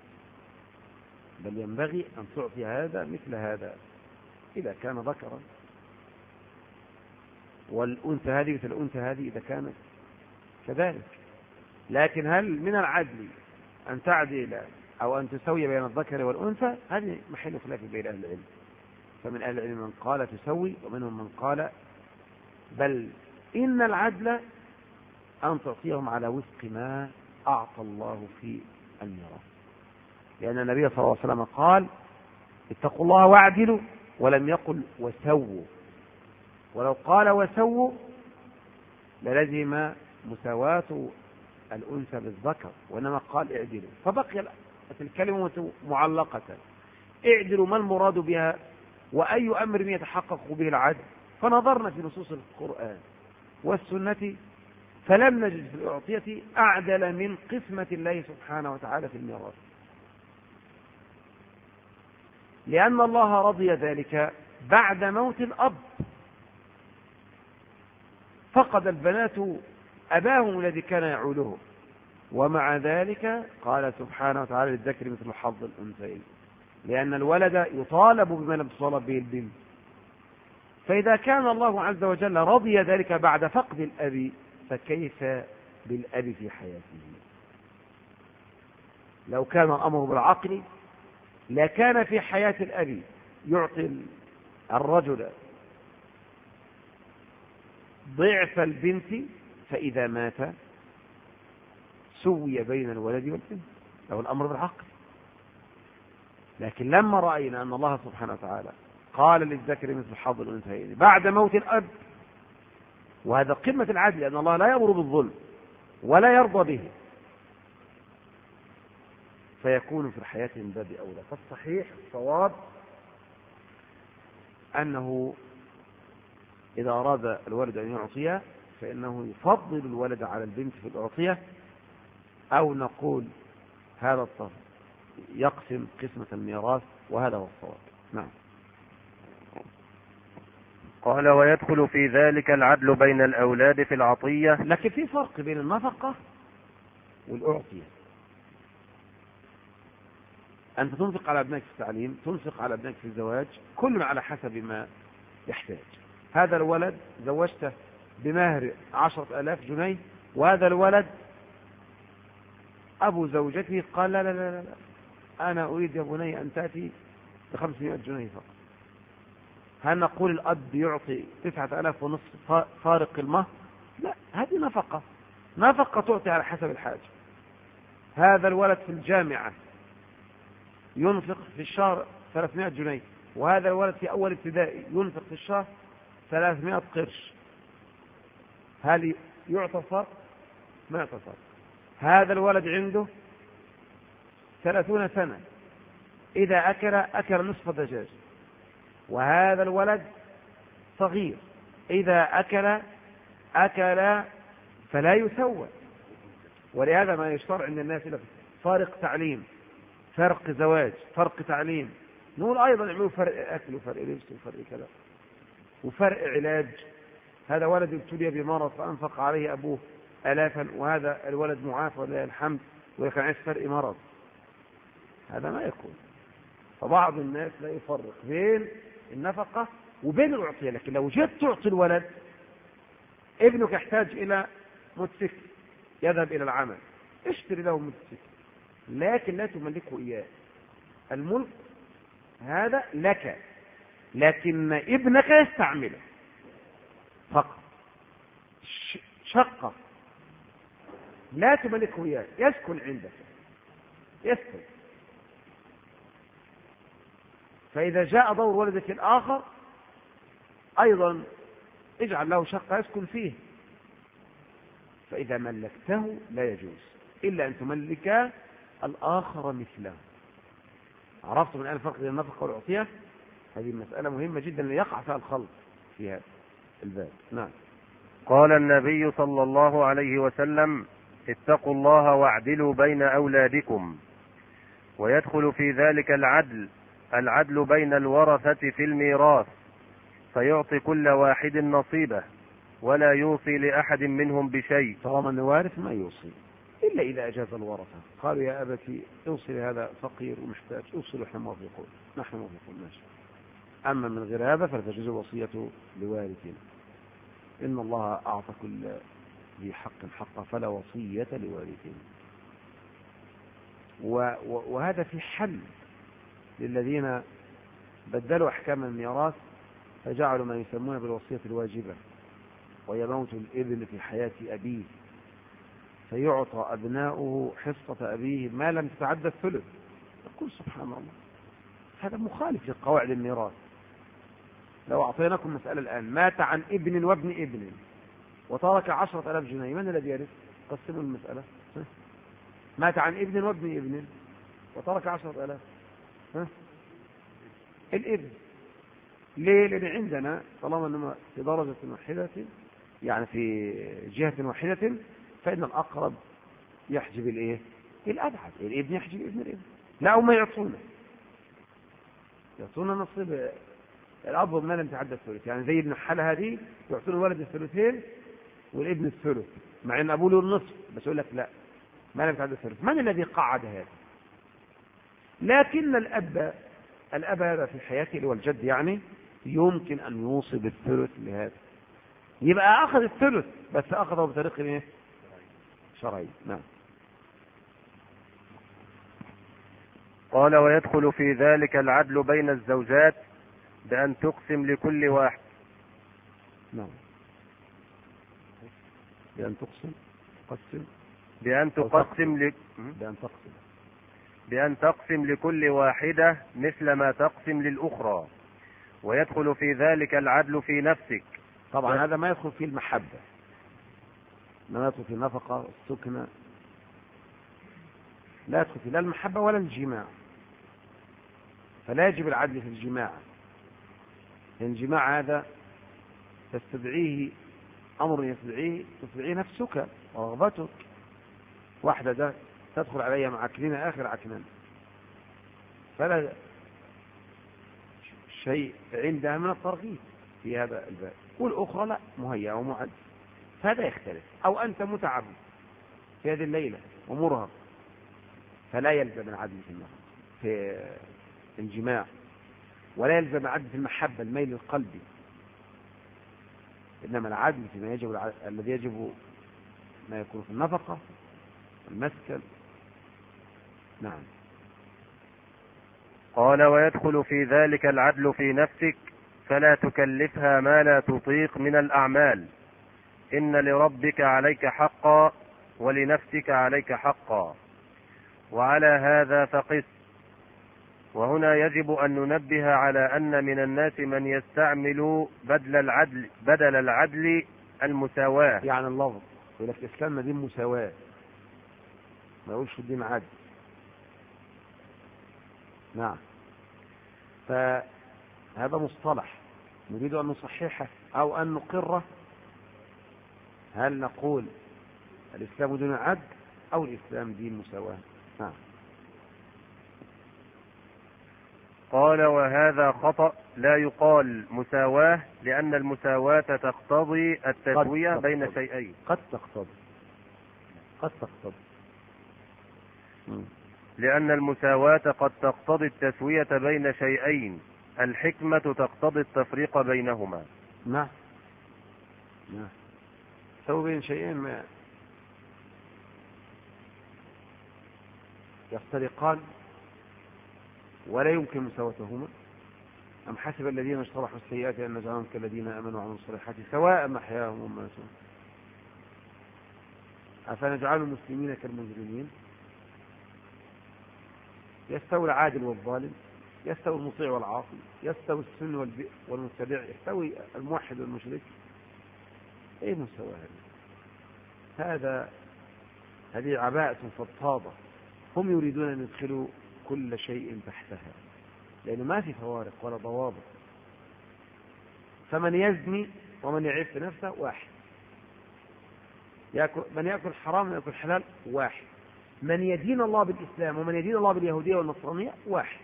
Speaker 1: بل ينبغي أن تعطي هذا مثل هذا إذا كان ذكرا، والأنثى هذه مثل الأنثى هذه إذا كانت كذلك. لكن هل من العدل أن تعدل أو أن تسوي بين الذكر والأنثى؟ هذه محل خلاف بين أهل العلم. فمن أهل العلم من قال تسوي، ومنهم من قال بل إن العدل أن تعطيهم على وفق ما أعطى الله في الميراث، لأن النبي صلى الله عليه وسلم قال: اتقوا الله واعدلوا، ولم يقل وسووا. ولو قال وسووا للزم مساواة الأنثى بالذكر، وإنما قال اعدلوا، فبقي الكلمة معلقة. اعدلوا ما المراد بها، وأي أمر يتحقق به العدل؟ فنظرنا في نصوص القرآن والسنة فلم نجد في الأعطية أعدل من قسمة الله سبحانه وتعالى في الميراث، لأن الله رضي ذلك بعد موت الأب. فقد البنات أباهم الذي كان يعوله، ومع ذلك قال سبحانه وتعالى: للذكر مثل حظ الأنثيين، لأن الولد يطالب بما لم تطالب به البنت. فإذا كان الله عز وجل رضي ذلك بعد فقد الأب، فكيف بالأب في حياته؟ لو كان الأمر بالعقل لكان في حياة الأب يعطي الرجل ضعف البنت، فإذا مات سوي بين الولد والبنت، لو الأمر بالعقل. لكن لما رأينا أن الله سبحانه وتعالى قال للذكر مثل حظ الأنثيين بعد موت الأب، وهذا قمة العدل، لأن الله لا يأمر بالظلم ولا يرضى به، فيكون في الحياة من باب أولى. فالصحيح الصواب أنه إذا أراد الولد أن يعطيه فإنه يفضل الولد على البنت في الأعطية، أو نقول هذا الطرف يقسم قسمة الميراث، وهذا هو الصواب. نعم.
Speaker 2: قال ويدخل في ذلك العدل بين الأولاد في العطية.
Speaker 1: لكن في فرق بين النفقة والأعطية. أنت تنفق على ابنك في التعليم، تنفق على ابنك في الزواج، كل على حسب ما يحتاج. هذا الولد زوجته بمهر عشرة آلاف جنيه، وهذا الولد أبو زوجته قال لا لا لا لا أنا أريد يا بني أن تأتي بخمسمائة جنيه فقط. هل نقول الأب يعطي تسعة آلاف ونصف فارق المهر؟ لا، هذه نفقة، نفقة تعطي على حسب الحاجة. هذا الولد في الجامعة ينفق في الشهر ثلاثمائة جنيه، وهذا الولد في أول ابتدائي ينفق في الشهر ثلاثمائة قرش. هل يعطى فرق؟ ما يعطى فرق. هذا الولد عنده ثلاثون سنة، إذا أكل أكل نصف دجاج، وهذا الولد صغير، إذا أكل أكل فلا يسوى. ولهذا ما يشترع عند الناس فارق تعليم، فرق زواج، فرق تعليم، نقول أيضا يعملوا فرق أكل وفرق لبس وفرق كذا وفرق علاج. هذا ولد ابتلي بمرض فأنفق عليه أبوه آلافا، وهذا الولد معافى ولله الحمد ولكن عايز فرق مرض، هذا ما يكون. فبعض الناس لا يفرق بين النفقة وبين الأعطية. لكن لو جيت تعطي الولد، ابنك يحتاج إلى موتوسيكل يذهب إلى العمل، اشتري له موتوسيكل، لكن لا تملكه إياه. الملك هذا لك، لكن ابنك يستعمله فقط، شقة لا تملكه إياه، يسكن عندك، يسكن. فإذا جاء دور ولدك الآخر أيضا اجعل له شقة يسكن فيه. فإذا ملكته لا يجوز إلا أن تملك الآخر مثله. عرفتم الآن الفرق بين النفقة والعطية؟ هذه مسألة مهمة جدا ليقع فيها الخلط في هذا الباب. نعم.
Speaker 2: قال النبي صلى الله عليه وسلم اتقوا الله واعدلوا بين أولادكم. ويدخل في ذلك العدل العدل بين الورثة في الميراث، فيعطي كل واحد نصيبه ولا يوصي لأحد منهم بشيء.
Speaker 1: طالما أنه وارث ما يوصي إلا إذا أجاز الورثة، قالوا يا أبتي اوصي لهذا فقير ومحتاج، اوصي له، احنا موافقون، نحن موافقون ماشي. أما من غير هذا فلا تجوز الوصية لوارثين. إن الله أعطى كل ذي حق حقه فلا وصية لوارثين. وهذا في حل للذين بدلوا أحكام الميراث فجعلوا ما يسمون بالوصية الواجبة، وهي موت الابن في حياة أبيه فيعطى أبناؤه حصة أبيه ما لم تتعدى الثلث. يقول سبحان الله، هذا مخالف لقواعد الميراث. لو أعطيناكم مسألة الآن، مات عن ابن وابن ابن وترك عشرة آلاف جنيه، من الذي يرث؟ قسموا المسألة. مات عن ابن وابن ابن وترك عشرة آلاف، ها؟ الابن. ليه؟ لأن عندنا طالما أنما في درجة واحدة، يعني في جهة واحدة، فإن الأقرب يحجب الإيه؟ الأبعد. الابن يحجب ابن الابن. لا، هم يعطونه يعطون نصيب الأب ما لم يتعدى الثلث. يعني زي ابن الحالة هذه يعطون الولد الثلثين والابن الثلث، مع أن أبوه له النصف، بس يقول لك لا، ما لم يتعدى الثلث. من الذي قعد هذا؟ لكن الأب الأب هذا في حياته والجد يعني يمكن أن يوصي بالثلث لهذا، يبقى أخذ الثلث بس أخذه بطريق ايه؟ شرعي. نعم.
Speaker 2: قال ويدخل في ذلك العدل بين الزوجات بأن تقسم لكل واحد.
Speaker 1: نعم. بأن تقسم تقسم
Speaker 2: بأن تقسم لك
Speaker 1: بأن تقسم
Speaker 2: بأن تقسم لكل واحدة مثل ما تقسم للأخرى، ويدخل في ذلك العدل في نفسك.
Speaker 1: طبعا هذا ما يدخل فيه المحبة، ما يدخل في النفقة والسكنة، لا يدخل فيه لا المحبة ولا الجماع، فلا يجب العدل في الجماع، لأن الجماع هذا تستدعيه أمر يستدعيه تستدعيه نفسك ورغبتك. واحدة ده تدخل علي مع عكنين آخر عكنان، فلا شيء عندها من الترغيب في هذا الباب، والأخرى لا، مهيئة ومعد، فهذا يختلف. أو أنت متعب في هذه الليلة ومرهق، فلا يلزم العدل في النفق في الجماع، ولا يلزم العدل في المحبة الميل القلبي، إنما العدل فيما يجب العدل الذي يجب ما يكون في النفقة والمسكن. نعم.
Speaker 2: قال ويدخل في ذلك العدل في نفسك، فلا تكلفها ما لا تطيق من الأعمال، إن لربك عليك حقا ولنفسك عليك حقا، وعلى هذا فقس. وهنا يجب أن ننبه على أن من الناس من يستعمل بدل العدل بدل العدل المساواة.
Speaker 1: يعني اللفظ يقول لك الإسلام دين مساواة، ما يقولش الدين عدل. نعم. فهذا مصطلح نريد أن نصححه أو أن نقره. هل نقول الإسلام دين عدل أو الإسلام دين مساواة؟ نعم.
Speaker 2: قال وهذا خطأ، لا يقال مساواة، لأن المساواة تقتضي التسوية بين شيئين.
Speaker 1: قد تقتضي قد تقتضي
Speaker 2: لأن المساواة قد تقتضي التسوية بين شيئين، الحكمة تقتضي التفريق بينهما.
Speaker 1: نعم. نعم. سوي بين شيئين ما يفترقان ولا يمكن مساواتهما. أم حسب الذين اجترحوا السيئات أن نجعلهم كالذين آمنوا وعملوا الصالحات سواء محياهم ومماتهم أفنجعل المسلمين كالمجرمين؟ يستوي العادل والظالم، يستوي المطيع والعاصي، يستوي السن والمتبع، يستوي الموحد والمشرك. ايه مساواة هذه؟ هذا هذه عباءة فضفاضة، هم يريدون أن يدخلوا كل شيء تحتها، لأنه ما في فوارق ولا ضوابط. فمن يزني ومن يعف نفسه واحد، يأكل من يأكل حرام ويأكل حلال واحد، من يدين الله بالإسلام ومن يدين الله باليهودية والنصرانية واحد.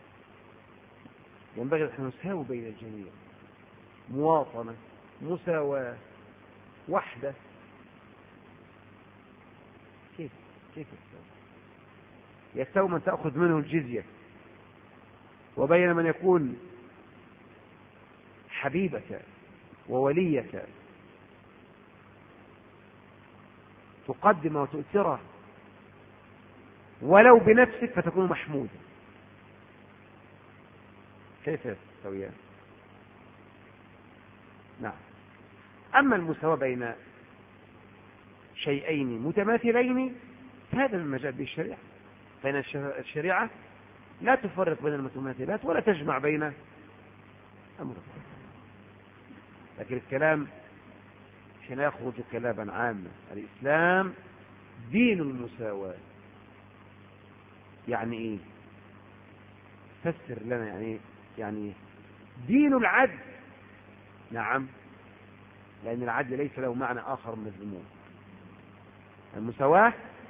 Speaker 1: ينبغي أن نساوي بين الجميع، مواطنة، مساواة، وحدة. كيف كيف يستوي؟ يستوي من تأخذ منه الجزية وبين من يكون حبيبك ووليك، تقدم وتؤثره ولو بنفسك فتكون محمودا. كيف يستويان؟ نعم. أما المساواة بين شيئين متماثلين فهذا من مجال الشريعة، فإن الشريعة لا تفرق بين المتماثلات ولا تجمع بين أمر. لكن الكلام حين يخرج كلاما عاما، الإسلام دين المساواة. يعني إيه؟ فسر لنا يعني إيه؟ يعني دين العدل. نعم، لأن العدل ليس له معنى آخر من الذموم. المساواة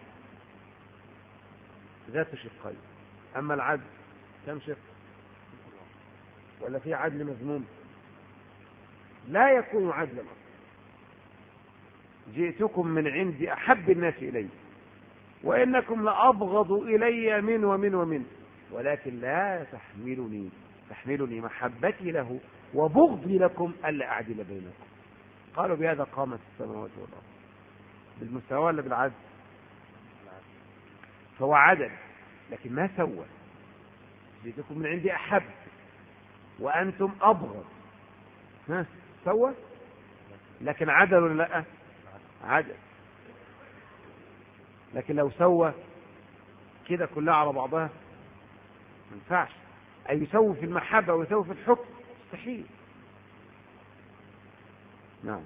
Speaker 1: ذات شقين، أما العدل كم شق؟ ولا في عدل مذموم؟ لا يكون عدلا. جئتكم من عند أحب الناس إلي وإنكم لأبغض إلي من ومن ومن، ولكن لا تحملني تحملني محبتي له وبغضي لكم ألا أعدل بينكم. قالوا بهذا قامت السماوات والأرض. بالمساواة ولا بالعدل؟ فهو عدل لكن ما سوى. جئتكم من عندي أحب وأنتم أبغض، ها سوى؟ لكن عدل ولا لا؟ عدل. لكن لو سوى كده كلها على بعضها ما ينفعش. أي يسوي في المحبة ويسوي في الحكم مستحيل. نعم.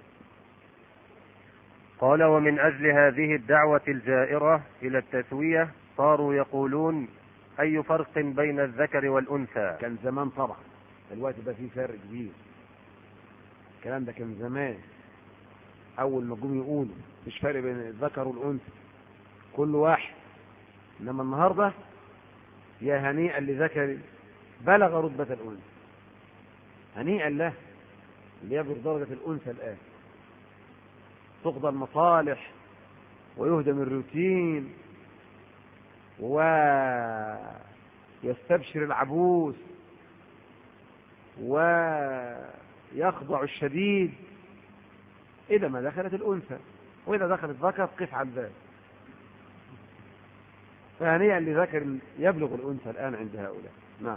Speaker 2: قال ومن أجل هذه الدعوة الجائرة إلى التسوية صاروا يقولون أي فرق بين الذكر والأنثى.
Speaker 1: كان زمان طبعا، الوقت ده فيه فرق كبير. الكلام ده كان زمان أول ما جم يقولوا مش فرق بين الذكر والأنثى، كل واحد. إنما النهاردة يا هنيئا لذكر بلغ رتبة الأنثى، هنيئا له اللي يبلغ درجة الأنثى الآن. تقضى المصالح ويهدم الروتين ويستبشر العبوس ويخضع الشديد إذا ما دخلت الأنثى، وإذا دخلت ذكر قف على الباب. فهنيئا لذكر يبلغ الأنثى الآن عند هؤلاء. نعم.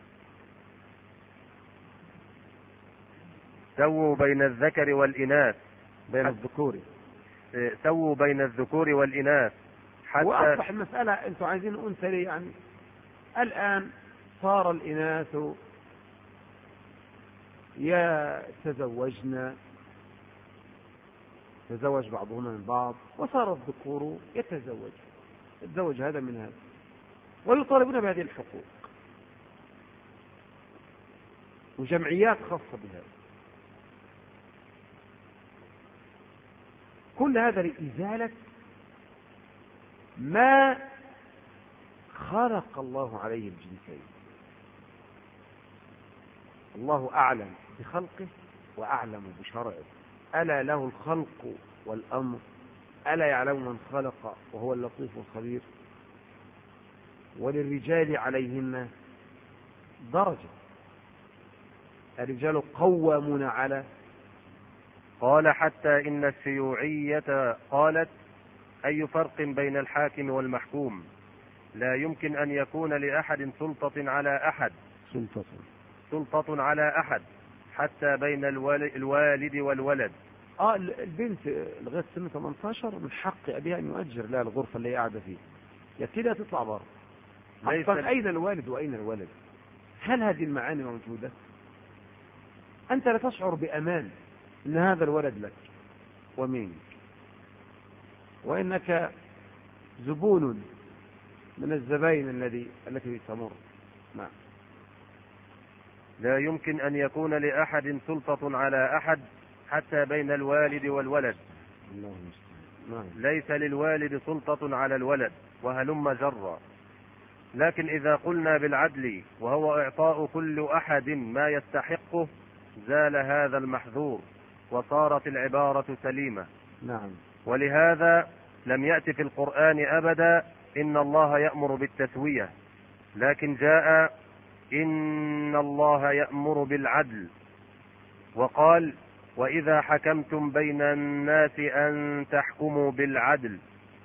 Speaker 2: سووا بين الذكر والإناث،
Speaker 1: بين الذكور،
Speaker 2: سووا بين الذكور والإناث حتى
Speaker 1: وأصبح المسألة أنتم عايزين أنثى ليه؟ يعني الآن صار الإناث يتزوجن، يتزوج بعضهما من بعض، وصار الذكور يتزوج يتزوج هذا من هذا، ويطالبون بهذه الحقوق وجمعيات خاصة بهذا. كل هذا لإزالة ما خلق الله عليه الجنسين. الله أعلم بخلقه وأعلم بشرعه. ألا له الخلق والأمر، ألا يعلم من خلق وهو اللطيف الخبير. وللرجال عليهن درجة، الرجال قوامون على.
Speaker 2: قال حتى إن الشيوعية قالت أي فرق بين الحاكم والمحكوم، لا يمكن أن يكون لأحد سلطة على أحد
Speaker 1: سلطة
Speaker 2: سلطة على أحد حتى بين الوالد والولد.
Speaker 1: اه البنت لغايه سن ثمانية عشر من حق ابيها ان يؤجر لها الغرفه اللي هي قاعده فيها، يبتدي تطلع بره. ليس اين الوالد واين الولد؟ هل هذه المعاني موجوده؟ انت لا تشعر بامان ان هذا الولد لك ومنك، وانك زبون من الزباين الذي التي تمر. نعم.
Speaker 2: لا يمكن أن يكون لأحد سلطة على أحد حتى بين الوالد والولد. ليس للوالد سلطة على الولد وهلم جرا. لكن إذا قلنا بالعدل وهو إعطاء كل أحد ما يستحقه زال هذا المحذور وصارت العبارة سليمة.
Speaker 1: نعم.
Speaker 2: ولهذا لم يأتي في القرآن أبدا إن الله يأمر بالتسوية، لكن جاء إن الله يأمر بالعدل، وقال وإذا حكمتم بين الناس أن تحكموا بالعدل.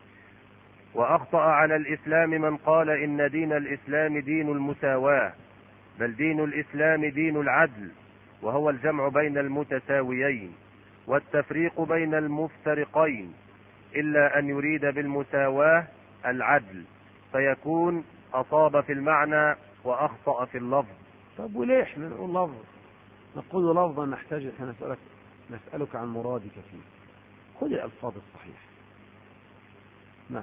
Speaker 2: وأخطأ على الإسلام من قال إن دين الإسلام دين المساواة، بل دين الإسلام دين العدل، وهو الجمع بين المتساويين والتفريق بين المفترقين، إلا أن يريد بالمساواة العدل فيكون أصاب في المعنى وأخطأ في اللفظ.
Speaker 1: طب وليه احنا نقول لفظ؟ نقول لفظا نحتاج احنا نسألك نسألك عن مرادك فيه. خذ الألفاظ الصحيحة. نعم.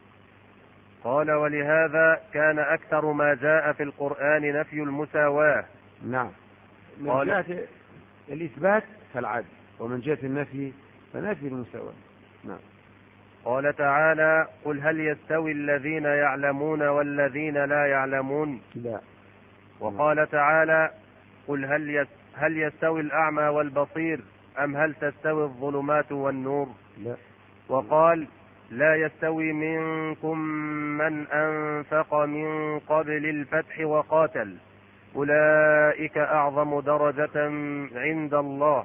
Speaker 2: قال من كان أكثر ما جاء في القرآن نفي المساواة.
Speaker 1: نعم. من جهة الإثبات فالعدل، ومن جهة النفي فنفي المساواة. نعم.
Speaker 2: قال تعالى قل هل يستوي الذين يعلمون والذين لا يعلمون؟
Speaker 1: لا.
Speaker 2: وقال تعالى قل هل يس هل يستوي الأعمى والبصير أم هل تستوي الظلمات والنور؟
Speaker 1: لا.
Speaker 2: وقال لا يستوي منكم من أنفق من قبل الفتح وقاتل أولئك أعظم درجة عند الله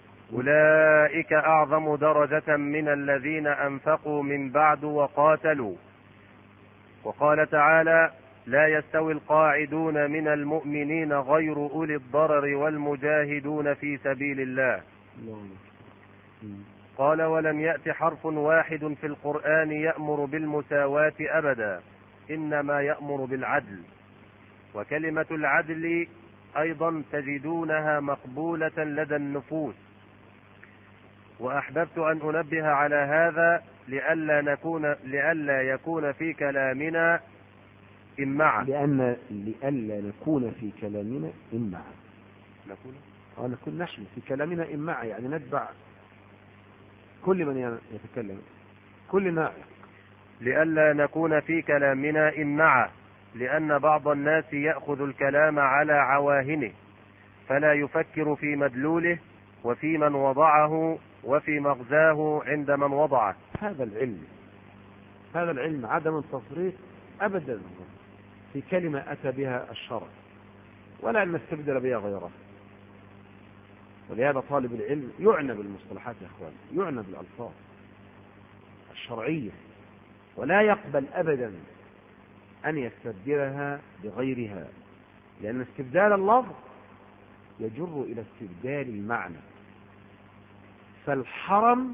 Speaker 2: أولئك أعظم درجة من الذين أنفقوا من بعد وقاتلوا. وقال تعالى لا يستوي القاعدون من المؤمنين غير أولي الضرر والمجاهدون في سبيل الله. قال ولم يأت حرف واحد في القرآن يأمر بالمساواة أبدا، إنما يأمر بالعدل. وكلمة العدل أيضا تجدونها مقبولة لدى النفوس. وأحببت أن أنبه على هذا لئلا نكون لئلا يكون في كلامنا إمعة.
Speaker 1: لأن لئلا نكون في كلامنا إمعة.
Speaker 2: نكون
Speaker 1: أو نكون نحن في كلامنا إمعة، يعني نتبع كل من يتكلم، كل نائق.
Speaker 2: لئلا نكون في كلامنا إمعة، لأن بعض الناس يأخذ الكلام على عواهنه فلا يفكر في مدلوله وفي من وضعه وفي مغزاه عند من وضعه.
Speaker 1: هذا العلم هذا العلم عدم التفريط أبدا في كلمة أتى بها الشرع، ولا أن نستبدل بها غيره. ولهذا طالب العلم يعنى بالمصطلحات يا أخوان، يعنى بالألفاظ الشرعية، ولا يقبل أبدا أن يستبدلها بغيرها، لأن استبدال اللفظ يجر إلى استبدال المعنى. فالحرم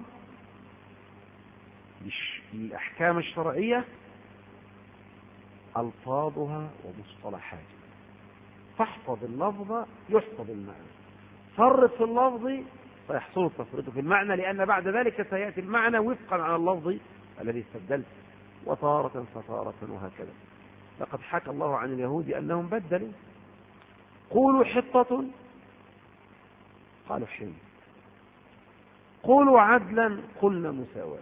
Speaker 1: للأحكام الشرعية ألفاظها ومصطلحاتها، فاحفظ اللفظ يحفظ المعنى، فرط في اللفظ فيحصل التفريط في المعنى، لأن بعد ذلك سيأتي المعنى وفقا على اللفظ الذي استبدلت، وتارة فتارة وهكذا. لقد حكى الله عن اليهود أنهم بدلوا، قولوا حطة قالوا حل، قولوا عدلا قلنا مساواة،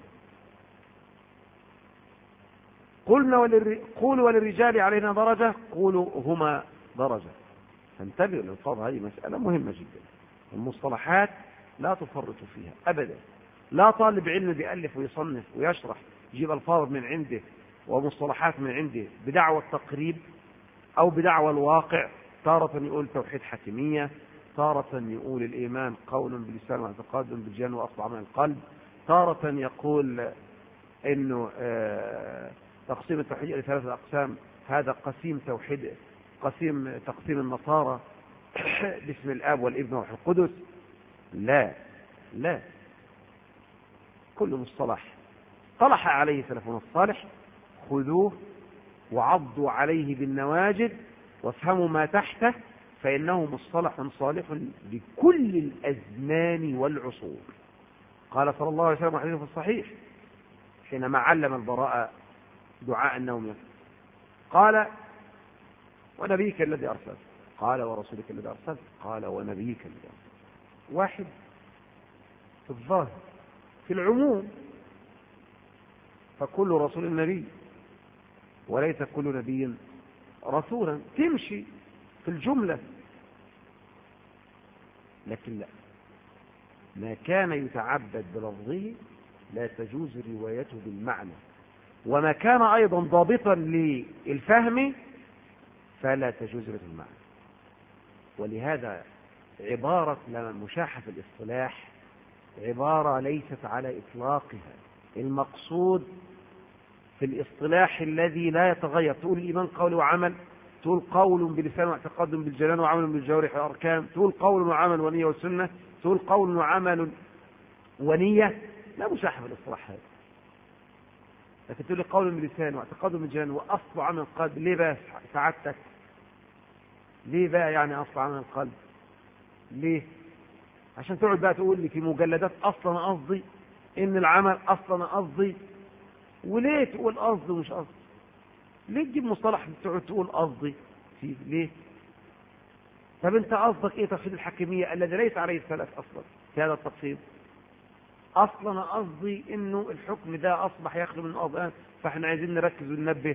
Speaker 1: قلنا وللر... قولوا وللرجال علينا درجة قولوا هما درجة. فانتبهوا للفظ، هذه مسألة مهمة جدا. المصطلحات لا تفرط فيها أبدا. لا طالب علم بيألف ويصنف ويشرح يجيب الفاظ من عنده ومصطلحات من عنده بدعوى التقريب أو بدعوى الواقع. تارة يقول توحيد حكمية، تارة يقول الإيمان قول باللسان واعتقاد بالجنان وأصل عمل القلب، تارة يقول إنه تقسيم التوحيد إلى ثلاثة أقسام، هذا قسيم توحيد، قسيم تقسيم النصارى باسم الآب والابن والروح القدس. لا لا، كل مصطلح طلح عليه سلفنا الصالح خذوه وعضوا عليه بالنواجذ وافهموا ما تحته، فإنه مصطلح صالح لكل الأزمان والعصور. قال صلى الله عليه وسلم حديث في الصحيح حينما علم البراء دعاء النوم، قال ونبيك الذي أرسلت، قال ورسولك الذي أرسلت، قال ونبيك الذي أرسلت. واحد في الظاهر، في العموم فكل رسول نبي وليس كل نبي رسولا، تمشي في الجملة. لكن لا، ما كان يتعبد بلفظه لا تجوز روايته بالمعنى، وما كان أيضا ضابطا للفهم فلا تجوز روايته بالمعنى. ولهذا عبارة مشاحة في الاصطلاح عبارة ليست على إطلاقها. المقصود في الاصطلاح الذي لا يتغير، تقول الإيمان قول وعمل، تقول قول بلسان واعتقاد بالجنان وعمل بالجوارح والأركان، تقول قول وعمل ونية وسنة، تقول قول وعمل ونية، لا مشاحة في الاصطلاح هذا. لكن تقول قول بلسان واعتقاد بالجنان وأصل عمل القلب. ليه بقى سعادتك؟ ليه بقى يعني أصل عمل القلب؟ ليه؟ عشان تقعد بقى تقول لي في مجلدات أصلا قصدي إن العمل أصلا قصدي. وليه تقول قصدي ومش قصدي؟ ليه تجيب مصطلح تقعد تقول قصدي فيه؟ ليه؟ طب انت قصدك ايه؟ توحيد الحكمية الذي ليس عليه السلف اصلا في هذا التقسيم. اصلا قصدي انه الحكم ده اصبح يخلو من الاذان، فاحنا عايزين نركز وننبه.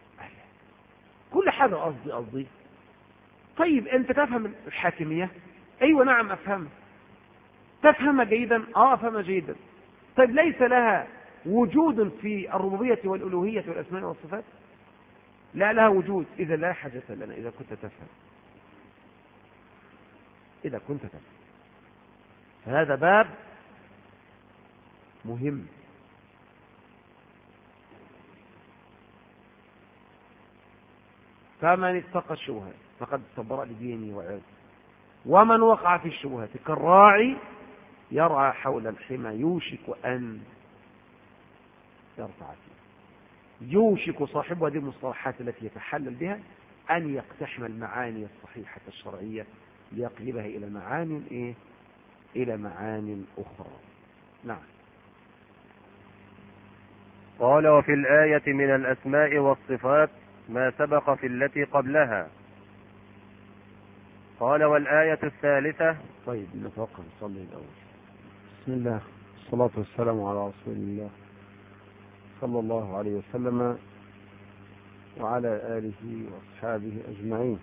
Speaker 1: كل حاجة قصدي قصدي. طيب انت تفهم الحاكمية؟ ايوه نعم افهمها. تفهمها جيدا؟ اه افهمها جيدا. طيب ليس لها وجود في الربوبية والالوهية والاسماء والصفات؟ لا لها وجود. اذا لا حاجة لنا اذا كنت تفهم، اذا كنت تفهم. فهذا باب مهم. فمن اتقى الشبهات فقد استبرأ لدينه وعرضه، ومن وقع في الشبهات كالراعي يرعى حول الحمى يوشك أن يرتع فيه. يوشك صاحب هذه المصطلحات التي يتحلل بها أن يقتحم المعاني الصحيحة الشرعية ليقلبها إلى معاني إيه؟ إلى معاني أخرى. نعم.
Speaker 2: قال وفي الآية من الأسماء والصفات ما سبق في التي قبلها. قال والآية الثالثة.
Speaker 1: طيب نتوقف نصلي الأول. بسم الله والصلاة والسلام على رسول الله صلى الله عليه وسلم وعلى آله وأصحابه أجمعين.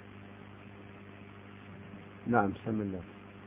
Speaker 1: نعم بسم الله.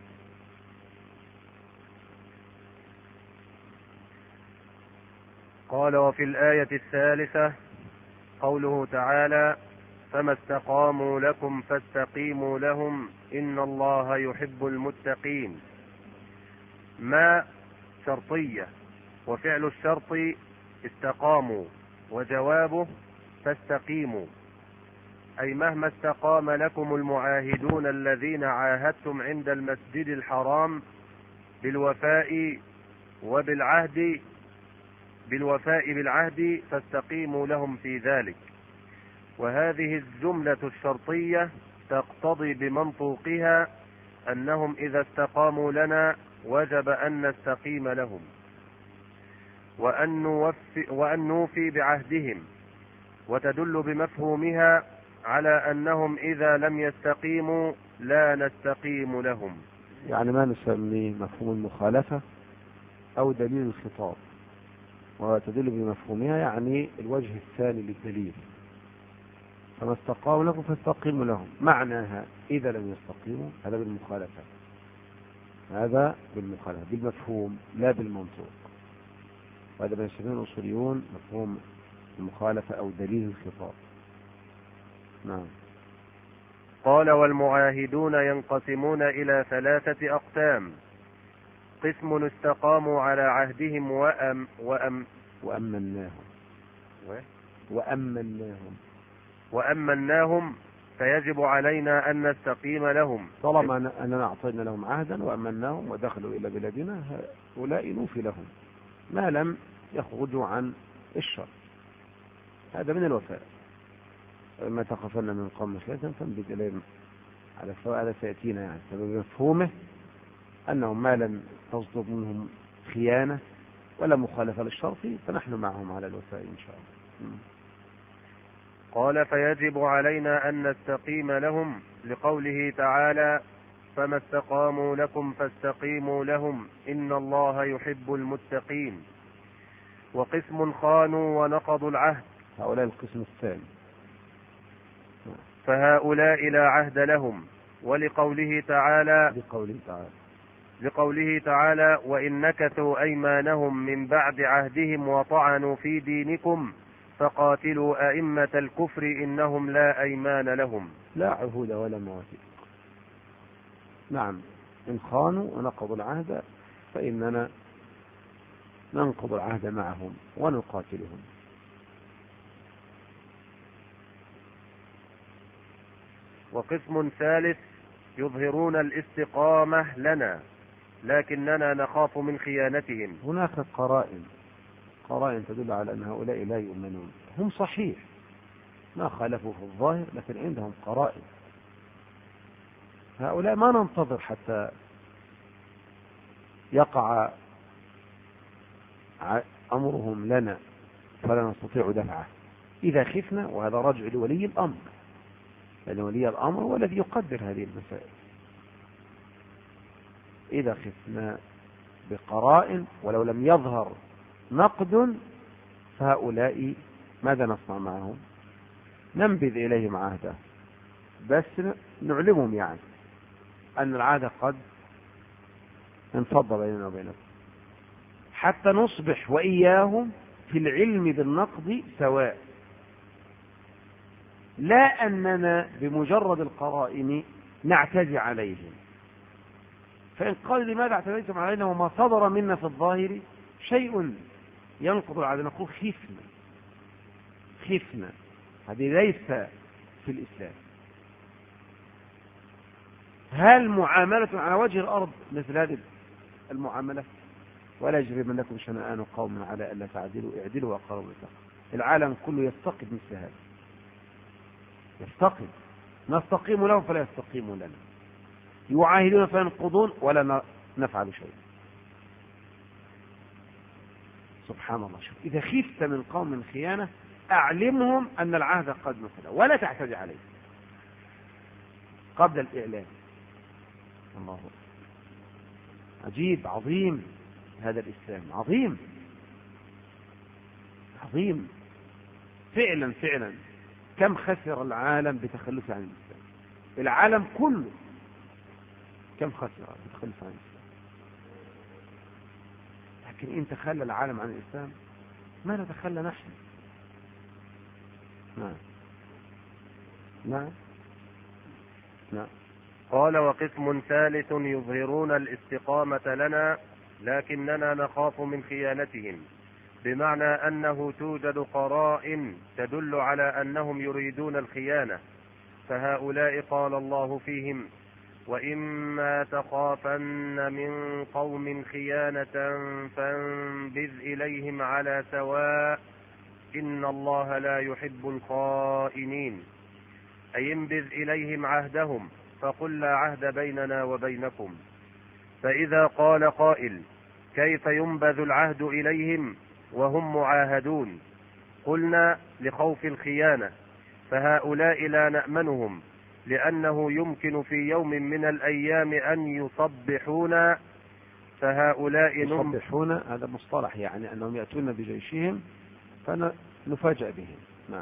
Speaker 2: قال وفي الآية الثالثة قوله تعالى فما استقاموا لكم فاستقيموا لهم إن الله يحب المتقين. ما شرطية وفعل الشرط استقاموا وجوابه فاستقيموا، أي مهما استقام لكم المعاهدون الذين عاهدتم عند المسجد الحرام بالوفاء وبالعهد بالوفاء بالعهد فاستقيموا لهم في ذلك. وهذه الجملة الشرطية تقتضي بمنطوقها أنهم إذا استقاموا لنا وجب أن نستقيم لهم وأن نوفي, وأن نوفي بعهدهم، وتدل بمفهومها على أنهم إذا لم يستقيموا لا نستقيم لهم.
Speaker 1: يعني ما نسميه مفهوم المخالفة أو دليل الخطاب، وتدل بمفهومها يعني الوجه الثاني للدليل. فما استقاموا لكم فاستقيموا لهم، معناها إذا لم يستقيموا هذا بالمخالفة، هذا بالمخالفة بالمفهوم لا بالمنطوق. وهذا ما يسميه الأصوليون مفهوم المخالفة أو دليل الخطاب. نعم.
Speaker 2: قال والمعاهدون ينقسمون إلى ثلاثة أقسام: قسم استقاموا على عهدهم وأم وأم
Speaker 1: وأمناهم وأمناهم
Speaker 2: وأمناهم فيجب علينا أن نستقيم لهم
Speaker 1: طالما أننا أعطينا لهم عهدا وأمناهم ودخلوا إلى بلادنا، هؤلاء نوفي لهم ما لم يخرجوا عن الشر. هذا من الوفاء. ما تخافن من قوم خيانة فانبذ إليهم على سواء. هذا سيأتينا يعني بمفهومه أنهم ما لم تصدر منهم خيانة ولا مخالفة للشرط فنحن معهم على الوفاء إن شاء الله.
Speaker 2: قال فيجب علينا أن نستقيم لهم لقوله تعالى فما استقاموا لكم فاستقيموا لهم إن الله يحب المتقين. وقسم خانوا ونقضوا العهد،
Speaker 1: هؤلاء القسم الثاني،
Speaker 2: فهؤلاء لا عهد لهم. ولقوله تعالى
Speaker 1: لقوله تعالى
Speaker 2: لقوله تعالى وإن نكثوا أيمانهم من بعد عهدهم وطعنوا في دينكم فقاتلوا أئمة الكفر إنهم لا أيمان لهم.
Speaker 1: لا عهود ولا مواثيق. نعم، إن خانوا ونقضوا العهد فإننا ننقض العهد معهم ونقاتلهم.
Speaker 2: وقسم ثالث يظهرون الاستقامة لنا لكننا نخاف من خيانتهم.
Speaker 1: هناك قرائن قرائن تدل على أن هؤلاء لا يؤمنون. هم صحيح ما خالفوا في الظاهر لكن عندهم قرائن. هؤلاء ما ننتظر حتى يقع أمرهم لنا فلا نستطيع دفعه إذا خفنا، وهذا رجع لولي الأمر، لأن ولي الأمر هو الذي يقدر هذه المسائل. إذا خفنا بقرائن ولو لم يظهر نقد فهؤلاء ماذا نصنع معهم؟ ننبذ إليهم عهده، بس نعلمهم يعني أن العهد قد انفض بيننا وبينهم، حتى نصبح وإياهم في العلم بالنقد سواء، لا أننا بمجرد القرائن نعتدي عليهم. فإن قال لماذا اعتديتم علينا وما صدر منا في الظاهر شيء ينقض العهد، نقول خفنا خفنا هذه ليس في الإسلام. هل معاملة على وجه الأرض مثل هذه المعاملة؟ ولا يجرمنكم شنآن قوم على ألا تعدلوا اعدلوا وأقربوا للتقوى. العالم كله يفتقد مثل هذا، يفتقد، نستقيم لهم فلا يستقيمون لنا، يعاهدون فينقضون ولا نفعل شيء. سبحان الله. شوف، إذا خفت من قوم خيانة أعلمهم أن العهد قد نفذ ولا تعتدي عليه قبل الإعلان. الله أكبر. عجيب، عظيم هذا الإسلام، عظيم عظيم فعلا فعلا. كم خسر العالم بتخلفه عن الإسلام، العالم كله كم خسر بتخلفه عن الإسلام. لكن إن تخلى العالم عن الإسلام ما نتخلى نحن. نعم نعم نعم.
Speaker 2: قال وقسم ثالث يظهرون الاستقامة لنا لكننا نخاف من خيانتهم، بمعنى أنه توجد قرائن تدل على أنهم يريدون الخيانة، فهؤلاء قال الله فيهم وإما تخافن من قوم خيانة فانبذ إليهم على سواء إن الله لا يحب الخائنين، أي انبذ إليهم عهدهم فقل لا عهد بيننا وبينكم. فإذا قال قائل كيف ينبذ العهد إليهم وهم معاهدون؟ قلنا لخوف الخيانة، فهؤلاء لا نأمنهم، لأنه يمكن في يوم من الأيام أن يصبحون، فهؤلاء
Speaker 1: يصبحون هذا مصطلح يعني أنهم يأتون بجيشهم فنفاجأ بهم. نعم.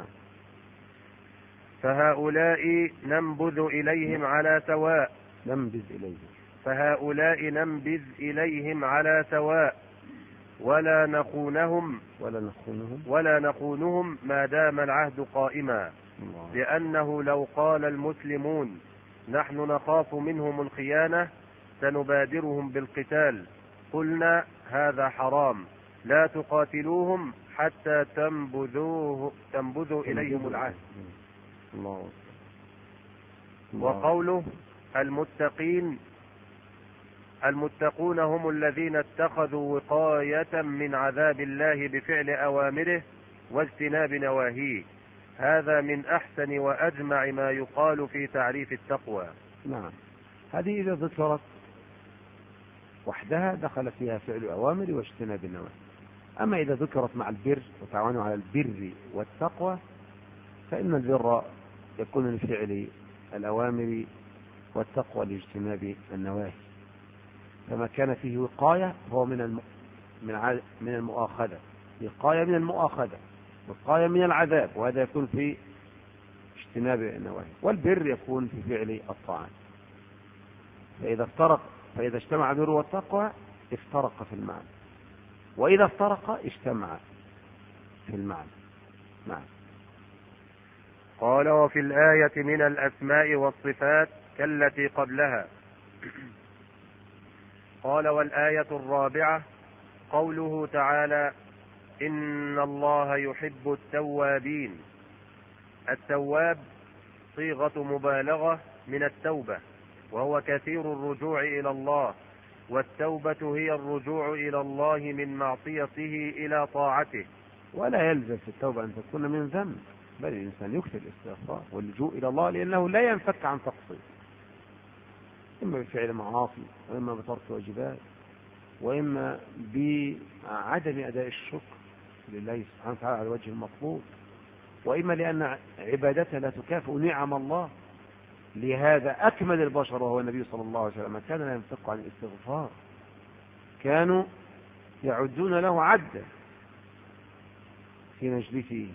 Speaker 2: فهؤلاء ننبذ إليهم على سواء
Speaker 1: ننبذ إليهم
Speaker 2: فهؤلاء ننبذ إليهم على سواء ولا نخونهم
Speaker 1: ولا نخونهم
Speaker 2: ولا نخونهم ما دام العهد قائما،
Speaker 1: الله.
Speaker 2: لأنه لو قال المسلمون نحن نخاف منهم الخيانة سنبادرهم بالقتال، قلنا هذا حرام، لا تقاتلوهم حتى تنبذوه تنبذوا إليهم العهد.
Speaker 1: الله.
Speaker 2: وقوله المتقين المتقون هم الذين اتخذوا وقاية من عذاب الله بفعل أوامره واجتناب نواهيه، هذا من أحسن وأجمع ما يقال في تعريف التقوى.
Speaker 1: نعم. هذه إذا ذكرت وحدها دخل فيها فعل أوامر واجتناب النواهي. أما إذا ذكرت مع البر وتعاونوا على البر والتقوى فإن البر يكون لفعل الأوامر والتقوى لاجتناب النواهي، فما كان فيه وقاية هو من الم... من ع... من المؤاخذة، وقاية من المؤاخذة، وقاية من العذاب، وهذا يكون في اجتناب النواهي. والبر يكون في فعل الطاعات. فإذا افترق فإذا اجتمع البر والتقوى افترق في المعنى، وإذا افترق اجتمع في المعنى. نعم.
Speaker 2: قال وفي الآية من الأسماء والصفات كالتي قبلها. قال والآية الرابعة قوله تعالى إن الله يحب التوابين. التواب صيغة مبالغة من التوبة، وهو كثير الرجوع إلى الله، والتوبة هي الرجوع إلى الله من معصيته إلى طاعته.
Speaker 1: ولا يلزم في التوبة أن تكون من ذنب، بل الإنسان يكثر الاستغفار واللجوء إلى الله، لأنه لا ينفك عن تقصير، إما بفعل معاصي، وإما بترك واجبات، وإما بعدم أداء الشكر لله سبحانه وتعالى على الوجه المطلوب، وإما لأن عبادته لا تكافئ نعم الله. لهذا أكمل البشر وهو النبي صلى الله عليه وسلم كان لا ينفك عن الاستغفار، كانوا يعدون له عدا في مجلسه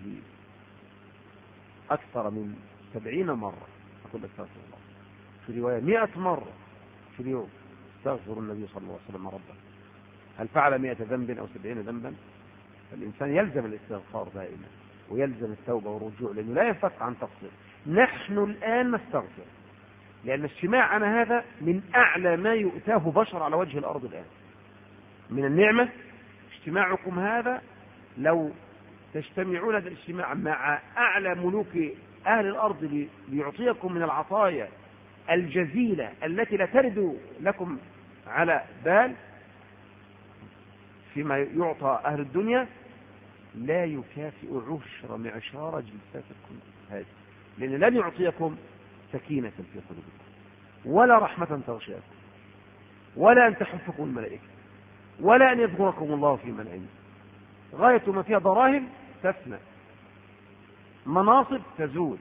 Speaker 1: أكثر من سبعين مرة أقول استغفر الله، في رواية مئة مرة في اليوم استغفر النبي صلى الله عليه وسلم ربه. هل فعل مئة ذنب أو سبعين ذنبا؟ الإنسان يلزم الاستغفار دائما، ويلزم التوبة والرجوع، لأنه لا ينفك عن تقصير. نحن الآن نستغفر، لأن اجتماعنا هذا من أعلى ما يؤتاه بشر على وجه الأرض الآن من النعمة. اجتماعكم هذا لو تجتمعون هذا الاجتماع مع أعلى ملوك أهل الأرض ليعطيكم من العطايا الجزيلة التي لا ترد لكم على بال فيما يعطى أهل الدنيا، لا يكافئ عشر معشار جلساتكم هذه، لأن لن يعطيكم سكينة في قلوبكم ولا رحمة تغشاكم ولا أن تحفكم الملائكة ولا أن يذكركم الله في من عنده. غاية ما فيها دراهم تفنى، مناصب تزول.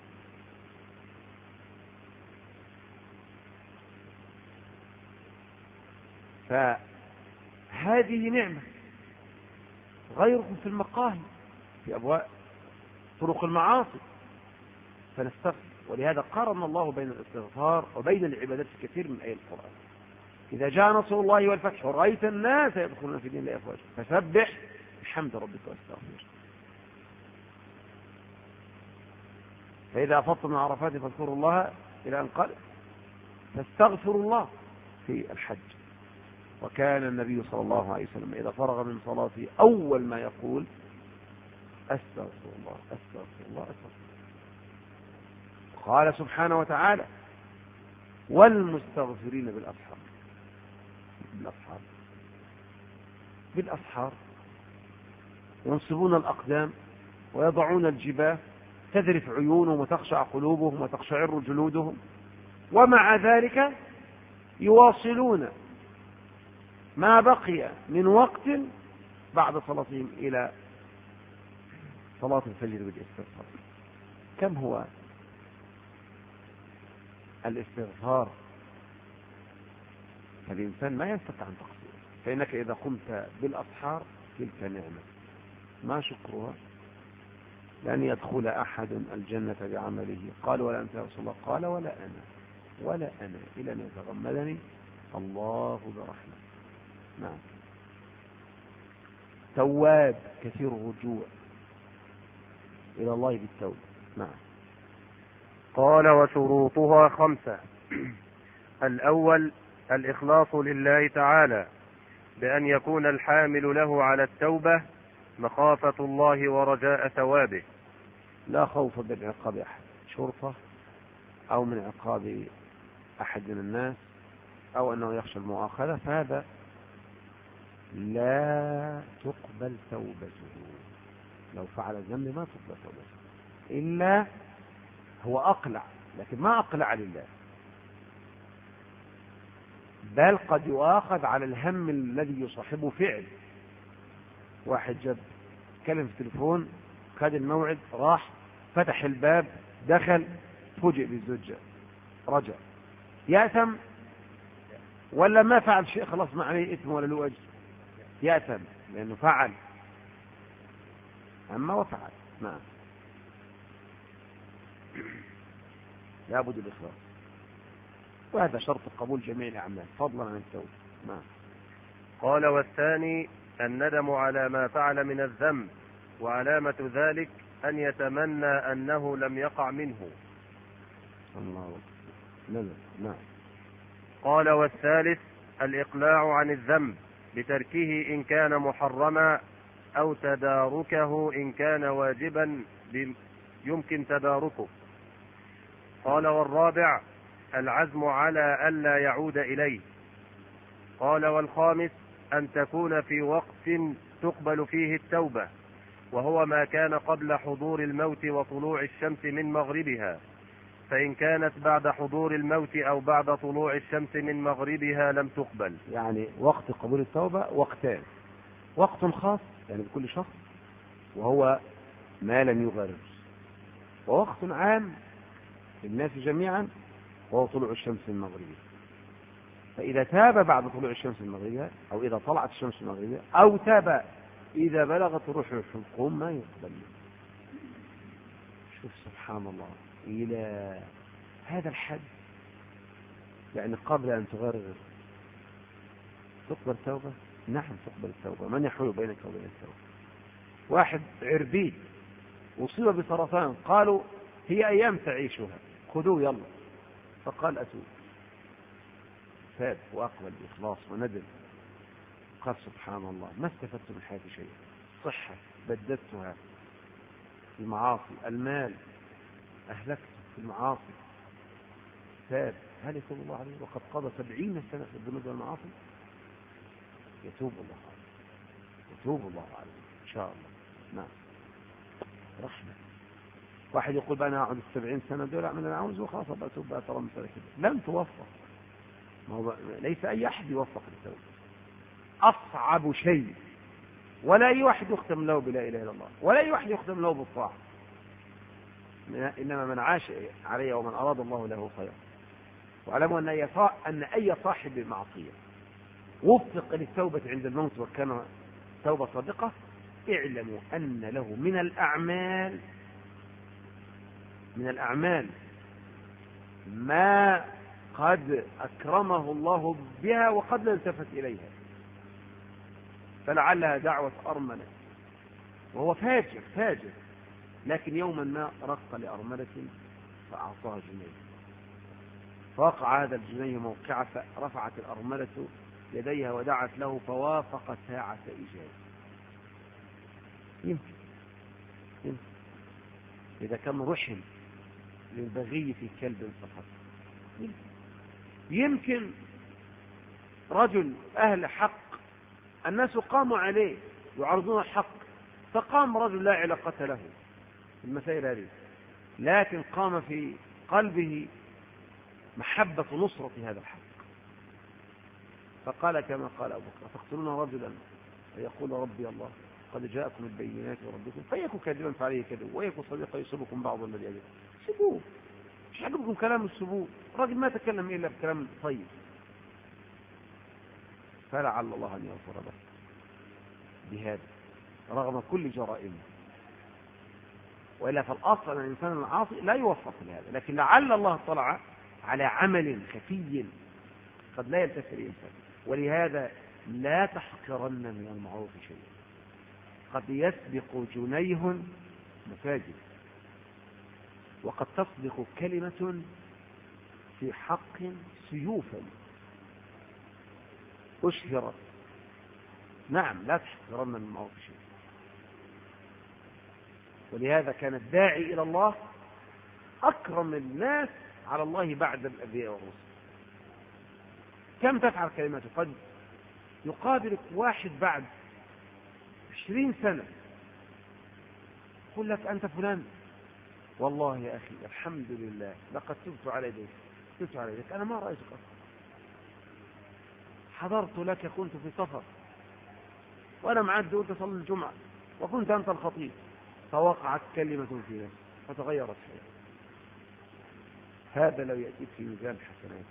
Speaker 1: فهذه نعمة. غيركم في المقاهي، في أبواب طرق المعاصي، فنستغفر. ولهذا قارن الله بين الاستغفار وبين العبادات في كثير من آيات القرآن. إذا جاء نصر الله والفتح ورأيت الناس يدخلون في دين الله أفواجا فسبح بحمد ربك واستغفر. فإذا أفضتم من عرفات فاذكروا الله إلى أن قال فاستغفروا الله في الحج. وكان النبي صلى الله عليه وسلم إذا فرغ من صلاته أول ما يقول أستغفر الله أستغفر الله أستغفر الله. قال سبحانه وتعالى والمستغفرين بالأسحار. بالأسحار بالأسحار ينصبون الأقدام ويضعون الجباه، تذرف عيونهم وتخشع قلوبهم وتقشعر جلودهم، ومع ذلك يواصلون ما بقي من وقت بعد صلاتهم إلى صلاة الفجر بالاستغفار. كم هو الاستغفار؟ فالإنسان ما يستطيع أن تقصير، فإنك إذا قمت بالأسحار تلك نعمة ما شكرها. لن يدخل أحد الجنة بعمله. قال ولا أنت يا رسول الله؟ قال ولا أنا ولا أنا إلى أن يتغمدني الله برحمة. نعم. تواب كثير الرجوع إلى الله بالتوبة. نعم.
Speaker 2: قال وشروطها خمسة. الأول الإخلاص لله تعالى بأن يكون الحامل له على التوبة مخافة الله ورجاء ثوابه،
Speaker 1: لا خوف من عقاب أحد، شرطة أو من عقاب أحد من الناس أو أنه يخشى المؤاخذة، فهذا لا تقبل توبته. لو فعل الذنب ما تقبل توبته إلا هو أقلع، لكن ما أقلع لله، بل قد يؤاخذ على الهم الذي يصاحبه فعل. واحد جاب كلم في التليفون، خد الموعد، راح فتح الباب، دخل، فوجئ بالزوجة، رجع، يأثم ولا ما فعل شيء؟ خلاص ما عليه إثم ولا له أجر. يأثم لأنه فعل، أما وفعل. نعم. لابد الإخلاص، وهذا شرط قبول جميع الأعمال فضلا عن التوبة. نعم.
Speaker 2: قال والثاني الندم على ما فعل من الذنب، وعلامة ذلك أن يتمنى أنه لم يقع منه.
Speaker 1: الله أكبر. نعم.
Speaker 2: قال والثالث الإقلاع عن الذنب بتركه إن كان محرما أو تداركه إن كان واجبا يمكن تداركه. قال والرابع العزم على ألا يعود إليه. قال والخامس أن تكون في وقت تقبل فيه التوبة، وهو ما كان قبل حضور الموت وطلوع الشمس من مغربها، فإن كانت بعد حضور الموت أو بعد طلوع الشمس من مغربها لم تقبل.
Speaker 1: يعني وقت قبول التوبة وقتان: وقت خاص يعني بكل شخص وهو ما لم يغرر، ووقت عام للناس جميعا وهو طلوع الشمس من مغربها. فإذا تاب بعد طلوع الشمس من مغربها، أو إذا طلعت الشمس من مغربها، أو تاب إذا بلغت روح الحلقوم ما يقبل. شوف سبحان الله إلى هذا الحد. يعني قبل أن تغرر تقبل التوبة؟ نعم تقبل التوبة. من يحول بينك وبين التوبة؟ واحد عربيد أصيب بسرطان، قالوا هي أيام تعيشها، خذوه يلا، فقال أتوب، تاب وأقبل بإخلاص وندم. قال سبحان الله ما استفدت من حياتي شيء، صحة بددتها في المعاصي، المال أهلكت في المعاصي، تاب. هل يتوب الله عليه وقد قضى سبعين سنة في الذنوب والمعاصي؟ يتوب الله عليه، يتوب الله عليه إن شاء الله. نعم رحمة. واحد يقول بقى أنا أقعد السبعين سنة دول أعمل أنا عاوز وخلاص أبقى أتوب بقى ترى مثلا كده. لن توفق. ما هو ليس أي أحد يوفق للتوبة. أصعب شيء، ولا أي واحد يختم له بلا إله إلا الله، ولا أي واحد يختم له بالطاعة، إنما من عاش عليه ومن أراد الله له خير. واعلموا أن أي أن أي صاحب معصية وفق للتوبة عند الموت وكان توبة صادقة، اعلموا أن له من الأعمال من الأعمال ما قد أكرمه الله بها وقد لا التفت إليها، فلعلها دعوة أرملة وهو فاجر فاجر، لكن يوما ما رق لأرملة فأعطاها جنيه، فوقع هذا الجنيه موقعة، فرفعت الأرملة يديها ودعت له فوافق ساعة إجابة. يمكن يمكن إذا كان رحم للبغي في كلب فقط، يمكن, يمكن رجل أهل حق الناس قاموا عليه يعرضون الحق، فقام رجل لا علاقة له في المسائل هذه، لكن قام في قلبه محبة نصرة هذا الحق، فقال كما قال أبو بكر: تقتلون رجلا فيقول ربي الله قد جاءكم البينات وربكم فيكن كاذبا فعليه كذب ويكن صديقا يصيبكم بعض الذي أجل. سيبوه، مش عجبكم كلام السبوع، الراجل ما تكلم إلا بكلام طيب، فلعل الله أن يغفر له بهذا رغم كل جرائمه. وإلا فالأصل أن الإنسان العاصي لا يوفق لهذا، لكن لعل الله اطلع على عمل خفي قد لا يلتفت الإنسان. ولهذا لا تحقرن من المعروف شيئا، قد يسبق جنيه مساجد، وقد تصدق كلمة في حق سيوفا أشهرت. نعم لا تحقرن من المعروف شيئا. ولهذا كان الداعي إلى الله أكرم الناس على الله بعد الأنبياء والرسل. كم تفعل كلماته؟ قد يقابلك واحد بعد عشرين سنة يقول لك أنت فلان، والله يا أخي الحمد لله لقد تبت على يديك تبت على يديك أنا ما رأيتك أصلا، حضرت لك كنت في سفر وأنا معد وأنت صلي الجمعة وكنت أنت الخطيب، فوقعت كلمة في نفسي فتغيرت حياتي. هذا لو يأتيك في ميزان حسنات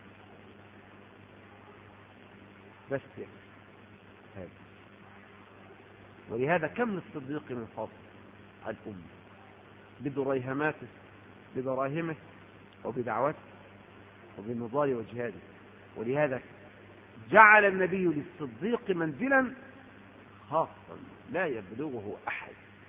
Speaker 1: بس يعني. هذا ولهذا كم من الصديق من فضل على الأمة بدريهماته بدراهمه وبدعوته وبالنضال وجهاده. ولهذا جعل النبي للصديق منزلا خاصا لا يبلغه أحد،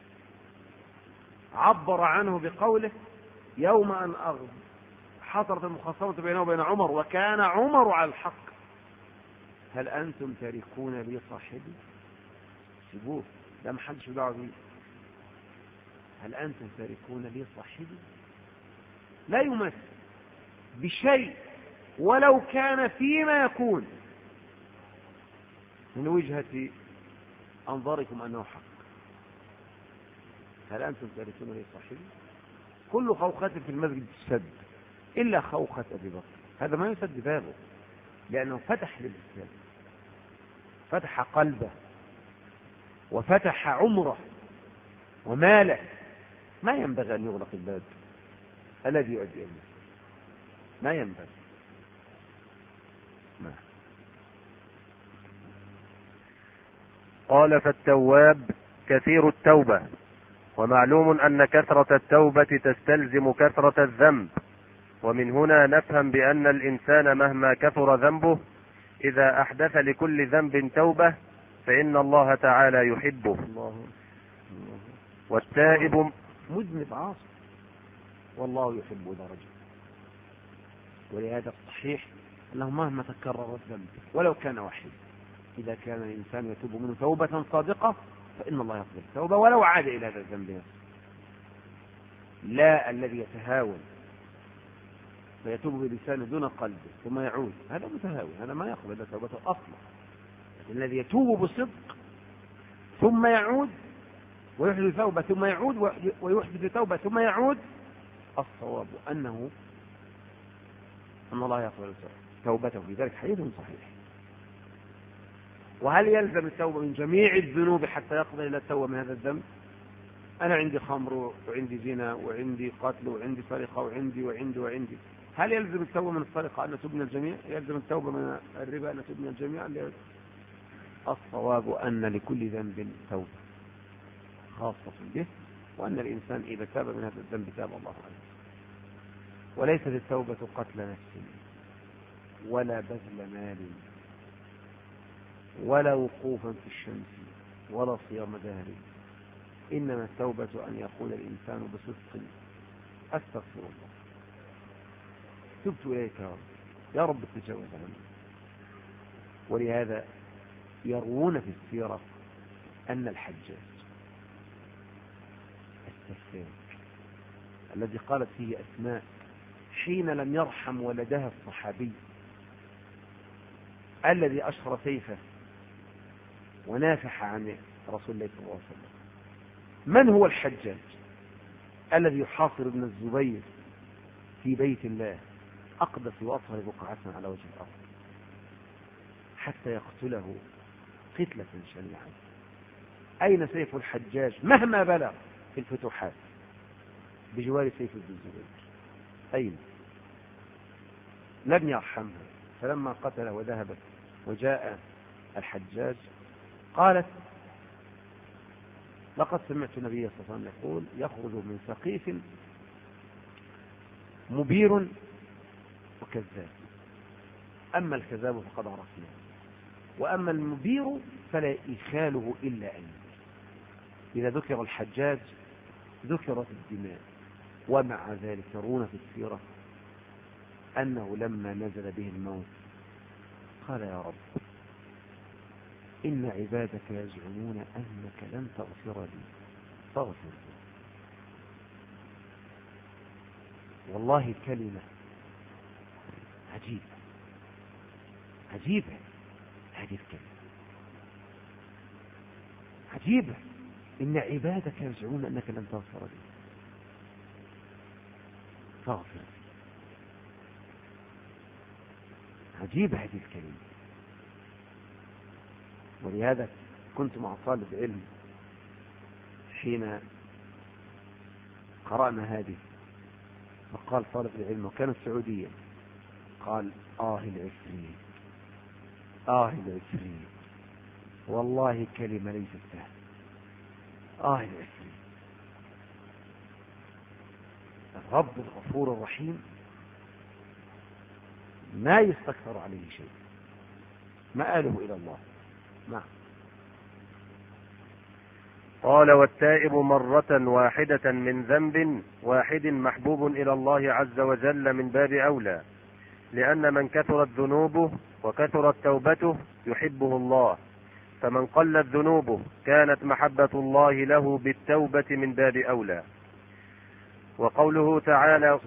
Speaker 1: عبر عنه بقوله: يوم أن أغضب حصلت المخاصمة بينه وبين عمر وكان عمر على الحق هل أنتم تاركون لي صاحبي؟ سيبوه، ده ما حدش يدعو بيه. هل أنتم تاركون لي صاحبي؟ لا يمس بشيء ولو كان فيما يكون من وجهة أنظاركم أنه حق. هل أنتم تاركون لي صاحبي؟ كل خوخة في المسجد تسد إلا خوخة أبي بكر، هذا ما يسد بابه لأنه فتح للإسلام، فتح قلبه وفتح عمره وماله. ما ينبغي أن يغلق الباب الذي يؤدي إليه، ما ينبغي. ما.
Speaker 2: قال: فالتواب كثير التوبة، ومعلوم أن كثرة التوبة تستلزم كثرة الذنب، ومن هنا نفهم بأن الإنسان مهما كثر ذنبه إذا أحدث لكل ذنب توبة فإن الله تعالى يحبه.
Speaker 1: الله.
Speaker 2: والتائب
Speaker 1: مذنب عاصي والله يحب درجة. ولهذا الصحيح أنه مهما تكرر الذنب ولو كان واحد، إذا كان الإنسان يتوب منه توبة صادقة فإن الله يقبل التوبة ولو عاد إلى هذا الذنب. لا الذي يتهاون فيتوب بلسانه دون قلبه ثم يعود، هذا متهاون، هذا ما يقبل توبته أصلا. الذي يتوب بصدق ثم يعود ويحدث توبة ثم يعود ويحدث توبة ثم يعود، الصواب أنه أن الله يقبل توبته في ذلك حديث صحيح. وهل يلزم التوبة من جميع الذنوب حتى يقبل إلى التوبة من هذا الذنب؟ أنا عندي خمر وعندي زنا وعندي قتل وعندي سرقة وعندي وعندي وعندي، هل يلزم التوبة من السرقة أن نتوب من الجميع؟ يلزم التوبة من الربا أن نتوب من الجميع؟ الصواب أن لكل ذنب توبة خاصة به، وأن الإنسان إذا تاب من هذا الذنب تاب الله عليه. وليست التوبة قتل نفس ولا بذل مال ولا وقوفا في الشمس ولا صيام دهر، إنما التوبة أن يقول الإنسان بصدق أستغفر الله، تبت إليك يا رب، يا رب تجاوز عني. ولهذا يروون في السيرة أن الحجاج السفاك الذي قالت فيه أسماء حين لم يرحم ولدها الصحابي الذي أشهر سيفه ونافح عن رسول الله صلى الله عليه وسلم، من هو الحجاج الذي يحاصر ابن الزبير في بيت الله أقدس وأطهر بقعة على وجه الأرض حتى يقتله قتلة شنيعة؟ أين سيف الحجاج مهما بلغ في الفتوحات بجوار سيف ابن الزبير؟ أين؟ لم يرحمها. فلما قتله وذهبت وجاء الحجاج قالت لقد سمعت النبي صلى الله عليه وسلم يقول يخرج من سقيف مبير وكذاب، أما الكذاب فقد عرفناه، وأما المبير فلا إخاله إلا أن إذا ذكر الحجاج ذكرت الدماء. ومع ذلك يرون في السيرة أنه لما نزل به الموت قال يا رب إن عبادك يزعمون أنك لن تغفر لي فاغفر لي. والله كلمة عجيبة عجيبة هذه الكلمة عجيبة، إن عبادك يزعمون أنك لن تغفر لي فاغفر لي. عجيبة هذه الكلمة. ولهذا كنت مع طالب علم حين قرأنا هذه، فقال طالب العلم وكان السعودية، قال آه العفريت آه العفريت والله كلمة ليست سهلة. آه العفريت. الرب الغفور الرحيم ما يستكثر عليه شيء، مآله إلى الله. نعم.
Speaker 2: قال والتائب مرة واحدة من ذنب واحد محبوب إلى الله عز وجل من باب أولى، لأن من كثرت ذنوبه وكثرت توبته يحبه الله، فمن قلت ذنوبه كانت محبة الله له بالتوبة من باب أولى. وقوله تعالى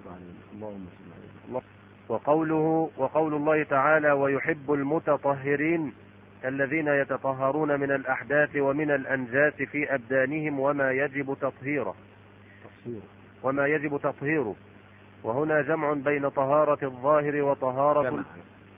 Speaker 2: وقوله وقول الله تعالى ويحب المتطهرين الذين يتطهرون من الأحداث ومن الأنجاس في أبدانهم وما يجب تطهيره وما يجب تطهيره وهنا جمع بين طهارة الظاهر وطهارة جمع.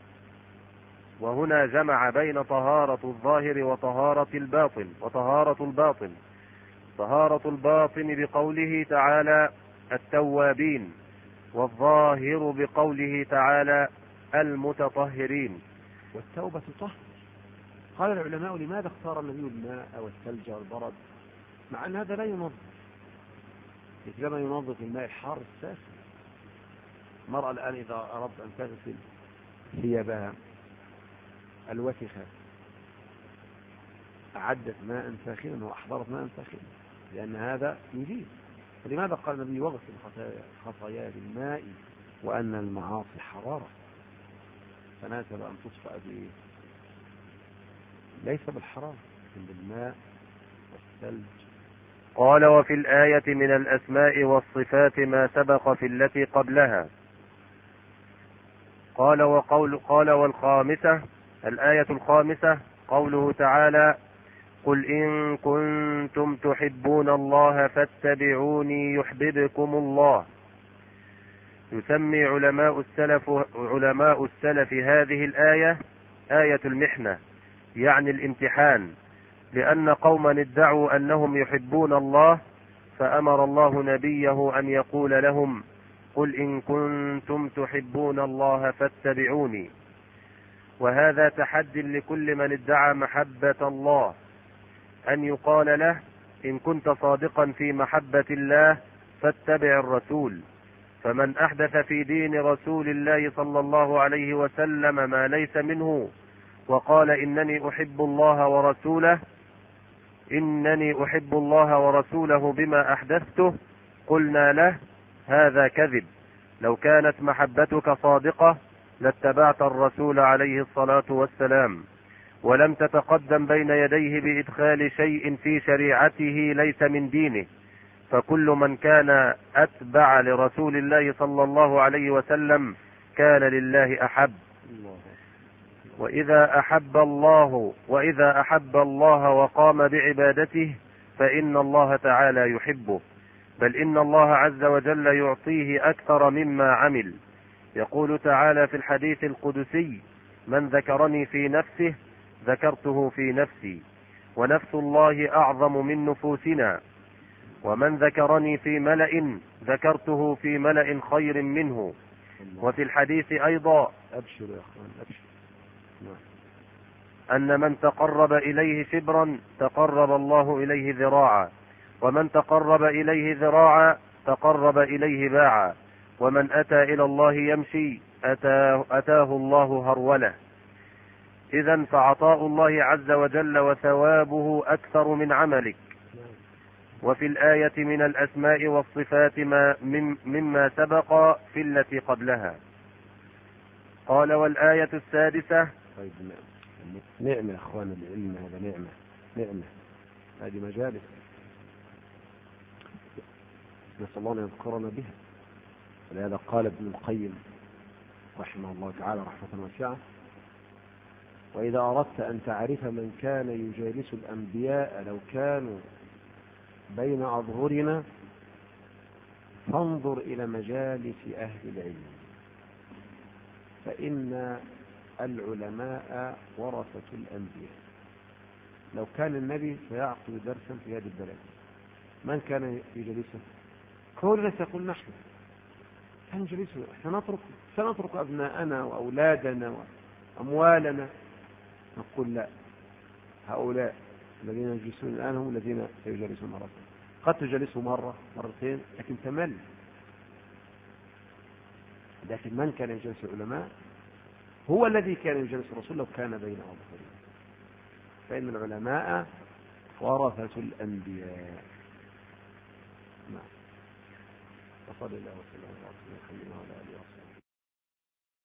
Speaker 2: وهنا جمع بين طهارة الظاهر وطهارة الباطن وطهارة الباطن طهارة الباطن بقوله تعالى التوابين، والظاهر بقوله تعالى المتطهرين.
Speaker 1: والتوبة طهر. قال العلماء لماذا اختار النبي الماء والثلج والبرد مع أن هذا لا ينظف، مثلما ينظف الماء الحار الساخن. المرأة الآن إذا أردت أن تغسل ثيابها الوسخة أعدت ماء ساخنا وأحضرت ماء ساخنا لأن هذا يجيب. فلماذا قال النبي واغسل خطايا بالماء وأن المعاصي حرارة؟ فناسب أن تطفأ به ليس بالحرارة لكن بالماء والثلج.
Speaker 2: قال وفي الآية من الأسماء والصفات ما سبق في التي قبلها. قال وقول قال والخامسة الآية الخامسة قوله تعالى قل إن كنتم تحبون الله فاتبعوني يحببكم الله. يسمي علماء السلف علماء السلف هذه الآية آية المحنة، يعني الامتحان، لأن قوما ادعوا أنهم يحبون الله فأمر الله نبيه أن يقول لهم قل إن كنتم تحبون الله فاتبعوني. وهذا تحد لكل من ادعى محبة الله، أن يقال له إن كنت صادقا في محبة الله فاتبع الرسول. فمن أحدث في دين رسول الله صلى الله عليه وسلم ما ليس منه وقال إنني أحب الله ورسوله إنني أحب الله ورسوله بما أحدثته، قلنا له هذا كذب، لو كانت محبتك صادقة لاتبعت الرسول عليه الصلاة والسلام، ولم تتقدم بين يديه بإدخال شيء في شريعته ليس من دينه. فكل من كان أتبع لرسول الله صلى الله عليه وسلم كان لله أحب. وإذا أحب الله وإذا أحب الله وقام بعبادته فإن الله تعالى يحبه، بل إن الله عز وجل يعطيه أكثر مما عمل. يقول تعالى في الحديث القدسي من ذكرني في نفسه ذكرته في نفسي، ونفس الله أعظم من نفوسنا، ومن ذكرني في ملأ ذكرته في ملأ خير منه. وفي الحديث أيضا
Speaker 1: أبشر يا أخوان أبشر
Speaker 2: أن من تقرب إليه شبرا تقرب الله إليه ذراعا، ومن تقرب إليه ذراعا تقرب إليه باعا، ومن أتى إلى الله يمشي أتاه, أتاه الله هرولة. إذن فعطاء الله عز وجل وثوابه أكثر من عملك. وفي الآية من الأسماء والصفات ما مما سبق في التي قبلها. قال والآية السادسة.
Speaker 1: طيب نعمة يا أخوان العلم، هذا نعمة نعمة هذه مجالس نسأل الله أن يذكرنا بها. ولهذا قال ابن القيم رحمه الله تعالى رحمة واسعة وإذا أردت أن تعرف من كان يجالس الأنبياء لو كانوا بين أظهرنا فانظر إلى مجالس أهل العلم، فإن العلماء ورثة الأنبياء. لو كان النبي سيعقد درسا في هذه البلد من كان يجلسه؟ كل الناس يقول نحن سنجلسه، سنترك سنترك أبناءنا وأولادنا وأموالنا. نقول لا، هؤلاء الذين يجلسون الآن هم الذين سيجلسون مرة، قد تجلسه مرة مرتين لكن تمل. لكن من كان يجلس العلماء هو الذي كان يجلس الرسول لو كان بين أظهرنا، فإن العلماء ورثة الأنبياء. نعم. وصلى الله وسلم على